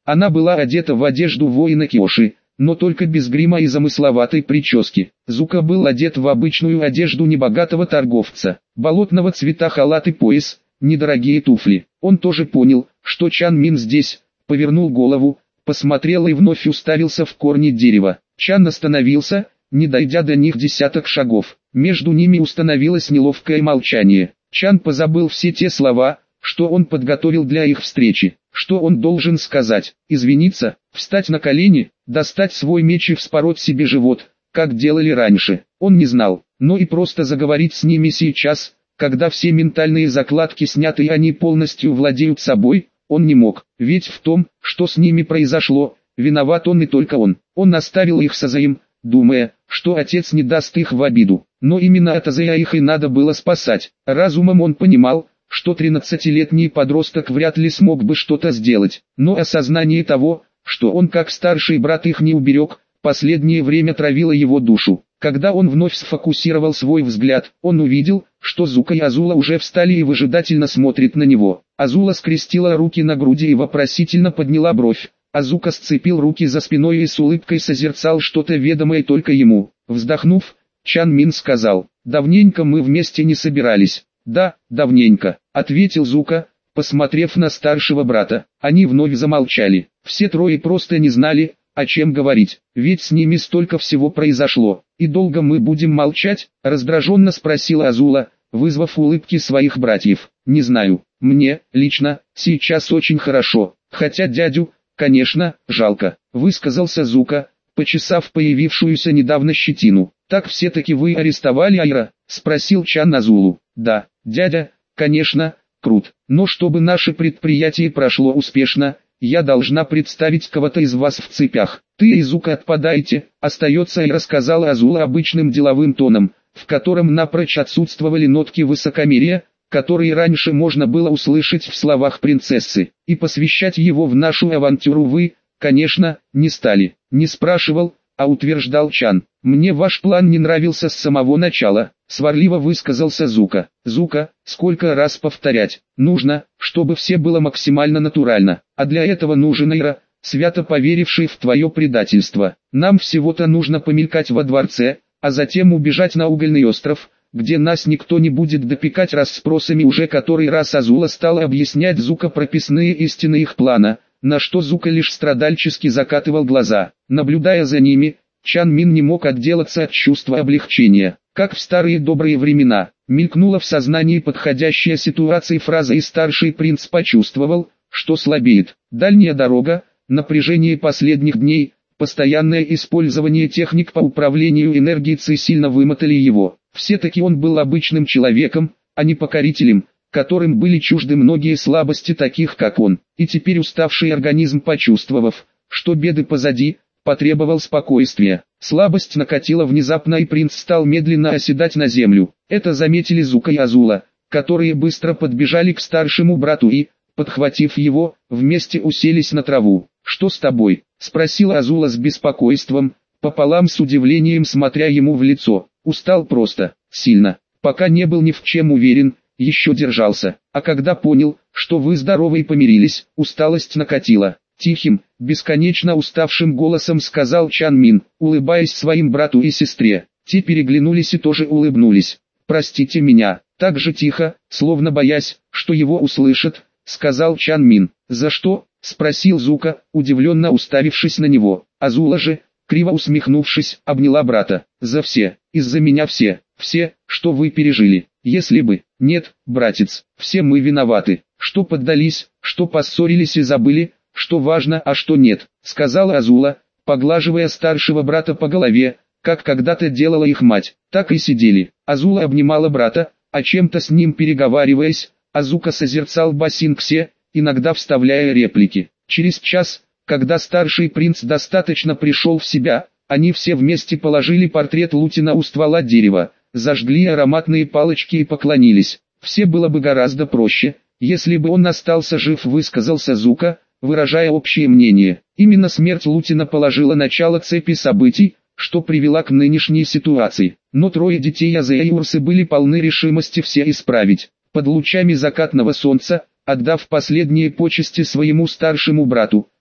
Она была одета в одежду воина Киоши, но только без грима и замысловатой прически. Зука был одет в обычную одежду небогатого торговца, болотного цвета халат и пояс, недорогие туфли. Он тоже понял, что Чан Мин здесь, повернул голову, посмотрел и вновь уставился в корни дерева. Чан остановился, не дойдя до них десяток шагов. Между ними установилось неловкое молчание. Чан позабыл все те слова, что он подготовил для их встречи. Что он должен сказать? Извиниться, встать на колени, достать свой меч и вспороть себе живот, как делали раньше. Он не знал, но и просто заговорить с ними сейчас, когда все ментальные закладки сняты и они полностью владеют собой, он не мог. Ведь в том, что с ними произошло, виноват он и только он. Он оставил их с Азаем, думая, что отец не даст их в обиду. Но именно от Азая их и надо было спасать. Разумом он понимал, что тринадцатилетний подросток вряд ли смог бы что-то сделать. Но осознание того, что он как старший брат их не уберег, последнее время травило его душу. Когда он вновь сфокусировал свой взгляд, он увидел, что Зука и Азула уже встали и выжидательно смотрят на него. Азула скрестила руки на груди и вопросительно подняла бровь. Азука сцепил руки за спиной и с улыбкой созерцал что-то ведомое только ему. Вздохнув, Чан Мин сказал: «Давненько мы вместе не собирались». «Да, давненько», — ответил Зука, посмотрев на старшего брата. Они вновь замолчали. Все трое просто не знали, о чем говорить, ведь с ними столько всего произошло. «И долго мы будем молчать?» — раздраженно спросила Азула, вызвав улыбки своих братьев. «Не знаю, мне, лично, сейчас очень хорошо, хотя дядю, конечно, жалко», — высказался Зука, почесав появившуюся недавно щетину. «Так все-таки вы арестовали Айра?» — спросил Чан Азулу. «Да, дядя, конечно, крут, но чтобы наше предприятие прошло успешно, я должна представить кого-то из вас в цепях. Ты и Зука отпадаете», — остается и рассказала Азула обычным деловым тоном, в котором напрочь отсутствовали нотки высокомерия, которые раньше можно было услышать в словах принцессы. «И посвящать его в нашу авантюру вы, конечно, не стали». «Не спрашивал, а утверждал Чан. Мне ваш план не нравился с самого начала», — сварливо высказался Зука. «Зука, сколько раз повторять? Нужно, чтобы все было максимально натурально, а для этого нужен Айра, свято поверивший в твое предательство. Нам всего-то нужно помелькать во дворце, а затем убежать на угольный остров, где нас никто не будет допекать расспросами». Уже который раз Азула стала объяснять Зука прописные истины их плана, на что Зука лишь страдальчески закатывал глаза. Наблюдая за ними, Чан Мин не мог отделаться от чувства облегчения. Как в старые добрые времена, мелькнула в сознании подходящая ситуация фраза, и старший принц почувствовал, что слабеет. Дальняя дорога, напряжение последних дней, постоянное использование техник по управлению энергией Ци сильно вымотали его. Все-таки он был обычным человеком, а не покорителем, которым были чужды многие слабости таких как он. И теперь уставший организм, почувствовав, что беды позади, потребовал спокойствия. Слабость накатила внезапно, и принц стал медленно оседать на землю. Это заметили Зука и Азула, которые быстро подбежали к старшему брату и, подхватив его, вместе уселись на траву. «Что с тобой?» — спросила Азула с беспокойством, пополам с удивлением смотря ему в лицо. «Устал просто, сильно, пока не был ни в чем уверен, еще держался, а когда понял, что вы здоровы и помирились, усталость накатила». Тихим, бесконечно уставшим голосом сказал Чан Мин, улыбаясь своим брату и сестре. Те переглянулись и тоже улыбнулись. «Простите меня», так же тихо, словно боясь, что его услышат, сказал Чан Мин. «За что?» — спросил Зука, удивленно уставившись на него. Азула же, криво усмехнувшись, обняла брата. «За все, из-за меня все, все, что вы пережили. Если бы, нет, братец, все мы виноваты, что поддались, что поссорились и забыли, что важно, а что нет», — сказала Азула, поглаживая старшего брата по голове, как когда-то делала их мать. Так и сидели. Азула обнимала брата, о чем-то с ним переговариваясь, а Зука созерцал Басинксе, иногда вставляя реплики. Через час, когда старший принц достаточно пришел в себя, они все вместе положили портрет Лутина у ствола дерева, зажгли ароматные палочки и поклонились. «Все было бы гораздо проще, если бы он остался жив», — высказался Зука, выражая общее мнение. Именно смерть Лутина положила начало цепи событий, что привела к нынешней ситуации. Но трое детей Азея и Урсы были полны решимости все исправить. Под лучами закатного солнца, отдав последние почести своему старшему брату,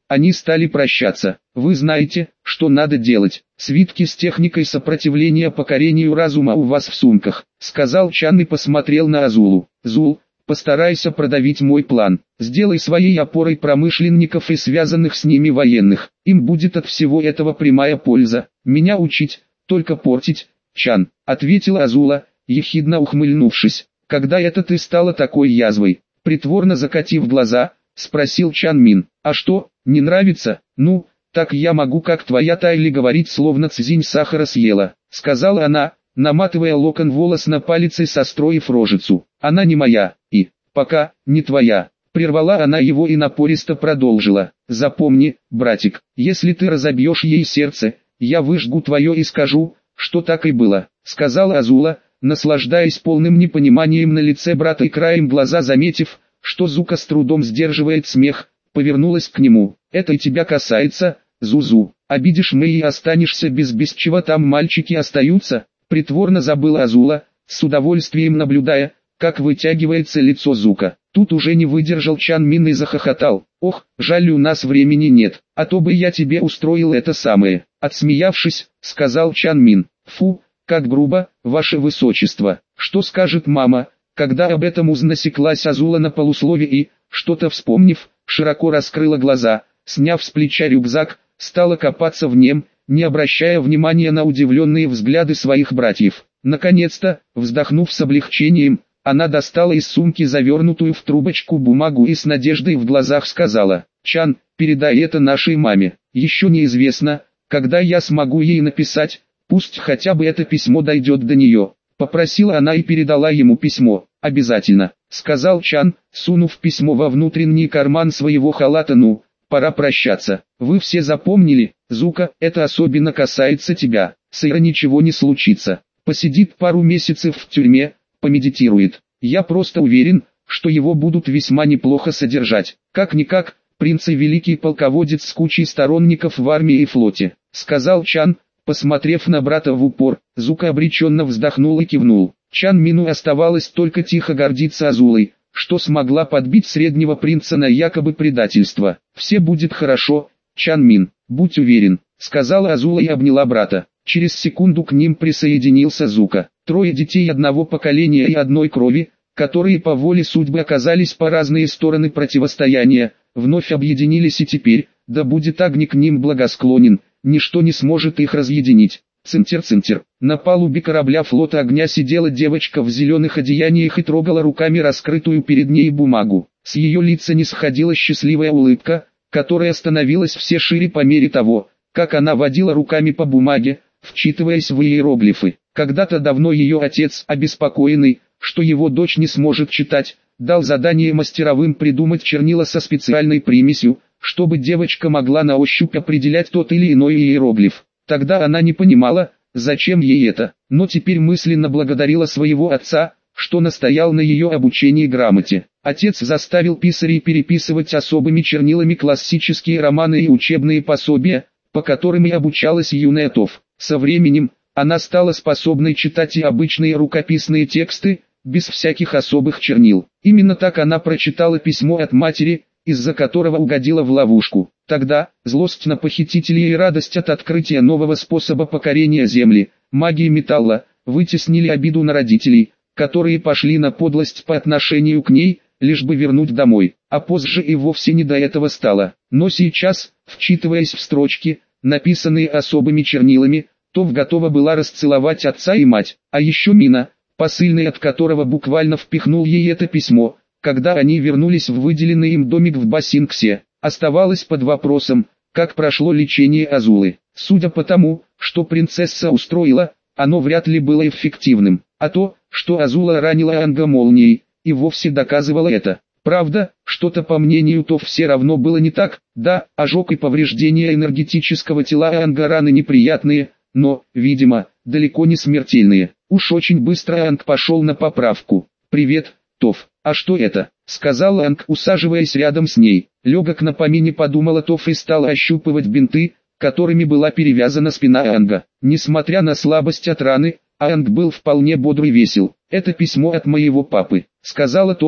Они стали прощаться. Вы знаете, что надо делать. Свитки с техникой сопротивления покорению разума у вас в сумках, сказал Чан и посмотрел на Азулу. Зул, постарайся продавить мой план. Сделай своей опорой промышленников и связанных с ними военных. Им будет от всего этого прямая польза. Меня учить, только портить. Чан, ответила Азула, ехидно ухмыльнувшись. Когда это ты стала такой язвой? Притворно закатив глаза, спросил Чан Мин. А что, не нравится? Ну, так я могу как твоя Тайли говорить, словно цзинь сахара съела, сказала она, наматывая локон волос на палец и состроив рожицу. Она не моя, и, пока, не твоя. Прервала она его и напористо продолжила. Запомни, братик, если ты разобьешь ей сердце, я выжгу твое и скажу, что так и было, сказала Азула, наслаждаясь полным непониманием на лице брата и краем глаза заметив, что Зука с трудом сдерживает смех, повернулась к нему. Это и тебя касается, Зузу. Обидишь Мэй и останешься без без чего там мальчики остаются. Притворно забыла Азула, с удовольствием наблюдая, как вытягивается лицо Зука. Тут уже не выдержал Чан Мин и захохотал. Ох, жаль, у нас времени нет, а то бы я тебе устроил это самое. Отсмеявшись, сказал Чан Мин. Фу, как грубо, ваше высочество. Что скажет мама? Когда об этом узнасеклась Азула на полуслове и, что-то вспомнив, широко раскрыла глаза, сняв с плеча рюкзак, стала копаться в нем, не обращая внимания на удивленные взгляды своих братьев. Наконец-то, вздохнув с облегчением, она достала из сумки завернутую в трубочку бумагу и с надеждой в глазах сказала: «Чан, передай это нашей маме. Еще неизвестно, когда я смогу ей написать, пусть хотя бы это письмо дойдет до нее». Попросила она и передала ему письмо. «Обязательно», — сказал Чан, сунув письмо во внутренний карман своего халата. «Ну, пора прощаться. Вы все запомнили, Зука, это особенно касается тебя. С Эйро ничего не случится. Посидит пару месяцев в тюрьме, помедитирует. Я просто уверен, что его будут весьма неплохо содержать. Как-никак, принц и великий полководец с кучей сторонников в армии и флоте», — сказал Чан, посмотрев на брата в упор. Зука обреченно вздохнул и кивнул. Чан Мину оставалось только тихо гордиться Азулой, что смогла подбить среднего принца на якобы предательство. «Все будет хорошо, Чан Мин, будь уверен», — сказала Азула и обняла брата. Через секунду к ним присоединился Зука. Трое детей одного поколения и одной крови, которые по воле судьбы оказались по разные стороны противостояния, вновь объединились и теперь, да будет огни к ним благосклонен, ничто не сможет их разъединить. Цинтер-цинтер. На палубе корабля флота огня сидела девочка в зеленых одеяниях и трогала руками раскрытую перед ней бумагу. С ее лица не сходила счастливая улыбка, которая становилась все шире по мере того, как она водила руками по бумаге, вчитываясь в иероглифы. Когда-то давно ее отец, обеспокоенный, что его дочь не сможет читать, дал задание мастеровым придумать чернила со специальной примесью, чтобы девочка могла на ощупь определять тот или иной иероглиф. Тогда она не понимала, зачем ей это, но теперь мысленно благодарила своего отца, что настоял на ее обучении грамоте. Отец заставил писарей переписывать особыми чернилами классические романы и учебные пособия, по которым и обучалась юная Тоф. Со временем, она стала способной читать и обычные рукописные тексты, без всяких особых чернил. Именно так она прочитала письмо от матери, из-за которого угодила в ловушку. Тогда, злость на похитителей и радость от открытия нового способа покорения Земли, магии металла, вытеснили обиду на родителей, которые пошли на подлость по отношению к ней, лишь бы вернуть домой, а позже и вовсе не до этого стало. Но сейчас, вчитываясь в строчки, написанные особыми чернилами, Тов готова была расцеловать отца и мать, а еще Мина, посыльный от которого буквально впихнул ей это письмо, когда они вернулись в выделенный им домик в Бассинксе, оставалось под вопросом, как прошло лечение Азулы. Судя по тому, что принцесса устроила, оно вряд ли было эффективным, а то, что Азула ранила Анга молнией, и вовсе доказывало это. Правда, что-то по мнению Тов все равно было не так, да, ожог и повреждения энергетического тела Анга раны неприятные, но, видимо, далеко не смертельные. Уж очень быстро Анг пошел на поправку. «Привет, Тов, а что это?» — сказал Анг, усаживаясь рядом с ней. Легок на помине, подумала Тов и стала ощупывать бинты, которыми была перевязана спина Анга. Несмотря на слабость от раны, Анг был вполне бодр и весел. «Это письмо от моего папы», — сказала Тов,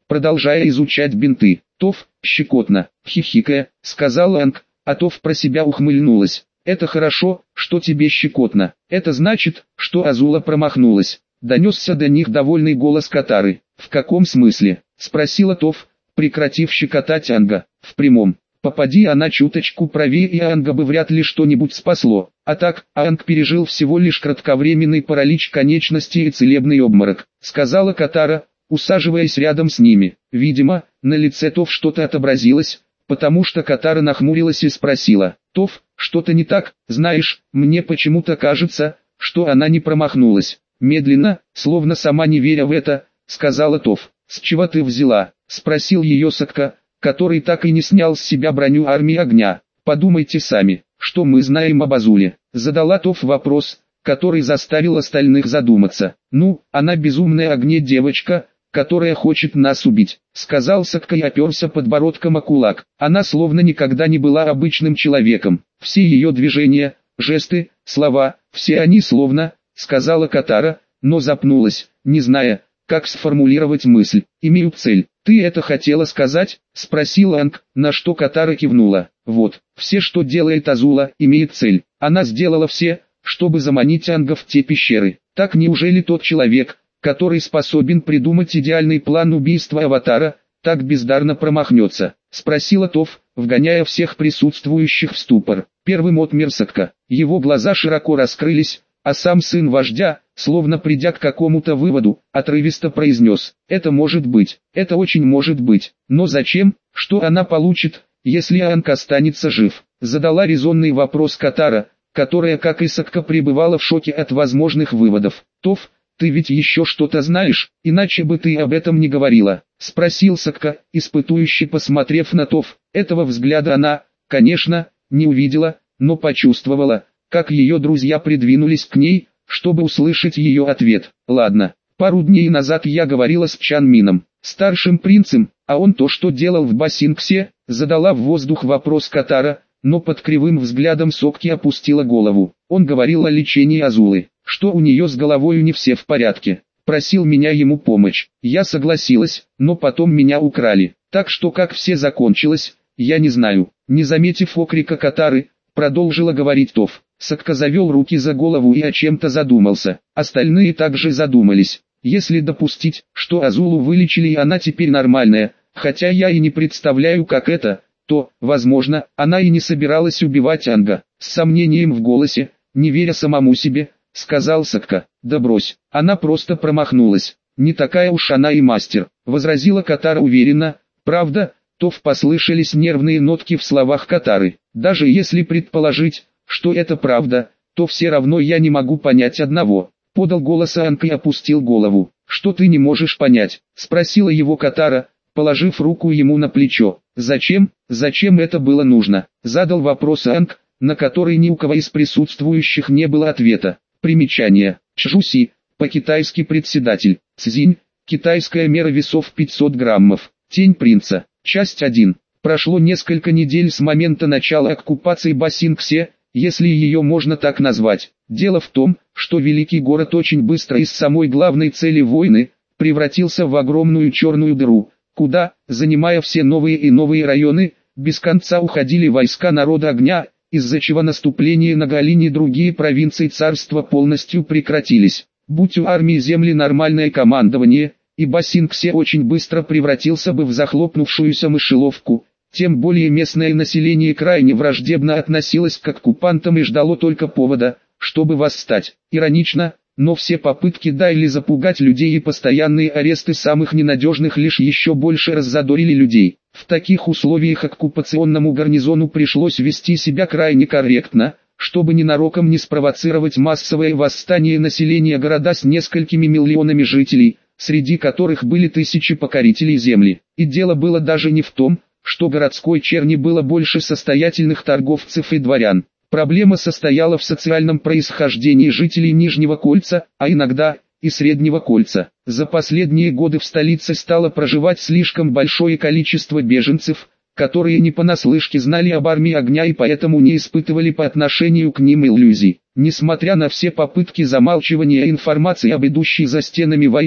продолжая изучать бинты. «Тов, щекотно», хихикая, сказала Анг, а Тов про себя ухмыльнулась. «Это хорошо, что тебе щекотно. Это значит, что Азула промахнулась». Донесся до них довольный голос Катары. «В каком смысле?» — спросила Тов, прекратив щекотать Анга. «В прямом. Попади она чуточку правее, и Анга бы вряд ли что-нибудь спасло. А так, Анг пережил всего лишь кратковременный паралич конечности и целебный обморок», — сказала Катара, усаживаясь рядом с ними. Видимо, на лице Тов что-то отобразилось, потому что Катара нахмурилась и спросила: «Тов, что-то не так? Знаешь, мне почему-то кажется, что она не промахнулась». Медленно, словно сама не веря в это, сказала Тов. «С чего ты взяла?» — спросил ее Сокка, который так и не снял с себя броню армии огня. «Подумайте сами, что мы знаем об Азуле?» — задала Тов вопрос, который заставил остальных задуматься. «Ну, она безумная огне девочка, которая хочет нас убить», — сказал Сокка и оперся подбородком о кулак. «Она словно никогда не была обычным человеком. Все ее движения, жесты, слова, все они словно...» — сказала Катара, но запнулась, не зная, как сформулировать мысль. «Имеют цель». «Ты это хотела сказать?» — спросил Анг, на что Катара кивнула. «Вот, все, что делает Азула, имеет цель. Она сделала все, чтобы заманить Анга в те пещеры. Так неужели тот человек, который способен придумать идеальный план убийства Аватара, так бездарно промахнется?» — спросила Тов, вгоняя всех присутствующих в ступор. Первым отмер Сокка. Его глаза широко раскрылись, а сам сын вождя, словно придя к какому-то выводу, отрывисто произнес: «Это может быть, это очень может быть, но зачем, что она получит, если Анг останется жив?» Задала резонный вопрос Катара, которая, как и Сокка, пребывала в шоке от возможных выводов. «Тов, ты ведь еще что-то знаешь, иначе бы ты об этом не говорила?» — спросил Сокка, испытующе посмотрев на Тов. Этого взгляда она, конечно, не увидела, но почувствовала, как ее друзья придвинулись к ней, чтобы услышать ее ответ. «Ладно, пару дней назад я говорила с Чан Мином, старшим принцем, а он то, что делал в Басинксе?» — задала в воздух вопрос Катара, но под кривым взглядом Сокки опустила голову. «Он говорил о лечении Азулы, что у нее с головою не все в порядке. Просил меня ему помочь. Я согласилась, но потом меня украли. Так что как все закончилось, я не знаю». Не заметив окрика Катары, продолжила говорить Тов. Сокка завел руки за голову и о чем-то задумался. Остальные также задумались. Если допустить, что Азулу вылечили и она теперь нормальная, хотя я и не представляю, как это, то, возможно, она и не собиралась убивать Анга. С сомнением в голосе, не веря самому себе, сказал Сокка. «Да брось, она просто промахнулась. Не такая уж она и мастер», — возразила Катара уверенно. «Правда?» — Тов послышались нервные нотки в словах Катары. «Даже если предположить, что это правда, то все равно я не могу понять одного», — подал голос Анг и опустил голову. «Что ты не можешь понять?» — спросила его Катара, положив руку ему на плечо. «Зачем, зачем это было нужно?» — задал вопрос Анг, на который ни у кого из присутствующих не было ответа. Примечание. Чжуси, по-китайски председатель. Цзинь, китайская мера весов пятьсот граммов. Тень принца. Часть один. Прошло несколько недель с момента начала оккупации Басинксе, если ее можно так назвать. Дело в том, что великий город очень быстро из самой главной цели войны превратился в огромную черную дыру, куда, занимая все новые и новые районы, без конца уходили войска народа огня, из-за чего наступления на Галине и другие провинции царства полностью прекратились. Будь у армии земли нормальное командование, и Басинксе очень быстро превратился бы в захлопнувшуюся мышеловку. Тем более местное население крайне враждебно относилось к оккупантам и ждало только повода, чтобы восстать. Иронично, но все попытки Дайли запугать людей и постоянные аресты самых ненадежных лишь еще больше раззадорили людей. В таких условиях оккупационному гарнизону пришлось вести себя крайне корректно, чтобы ненароком не спровоцировать массовое восстание населения города с несколькими миллионами жителей, среди которых были тысячи покорителей земли. И дело было даже не в том, что городской черни было больше состоятельных торговцев и дворян. Проблема состояла в социальном происхождении жителей Нижнего Кольца, а иногда и Среднего Кольца. За последние годы в столице стало проживать слишком большое количество беженцев, которые не понаслышке знали об армии огня и поэтому не испытывали по отношению к ним иллюзий. Несмотря на все попытки замалчивания информации об идущей за стенами войне,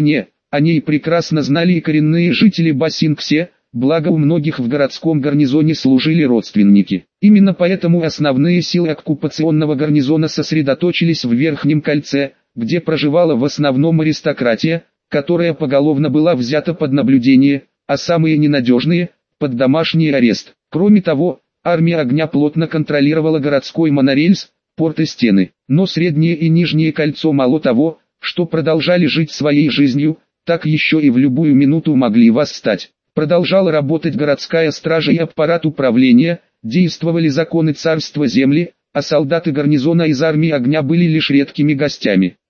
О ней прекрасно знали и коренные жители Басинксе, благо у многих в городском гарнизоне служили родственники. Именно поэтому основные силы оккупационного гарнизона сосредоточились в Верхнем кольце, где проживала в основном аристократия, которая поголовно была взята под наблюдение, а самые ненадежные – под домашний арест. Кроме того, армия огня плотно контролировала городской монорельс, порт и стены. Но среднее и нижнее кольцо мало того, что продолжали жить своей жизнью, так еще и в любую минуту могли восстать. Продолжала работать городская стража и аппарат управления, действовали законы царства земли, а солдаты гарнизона из армии огня были лишь редкими гостями.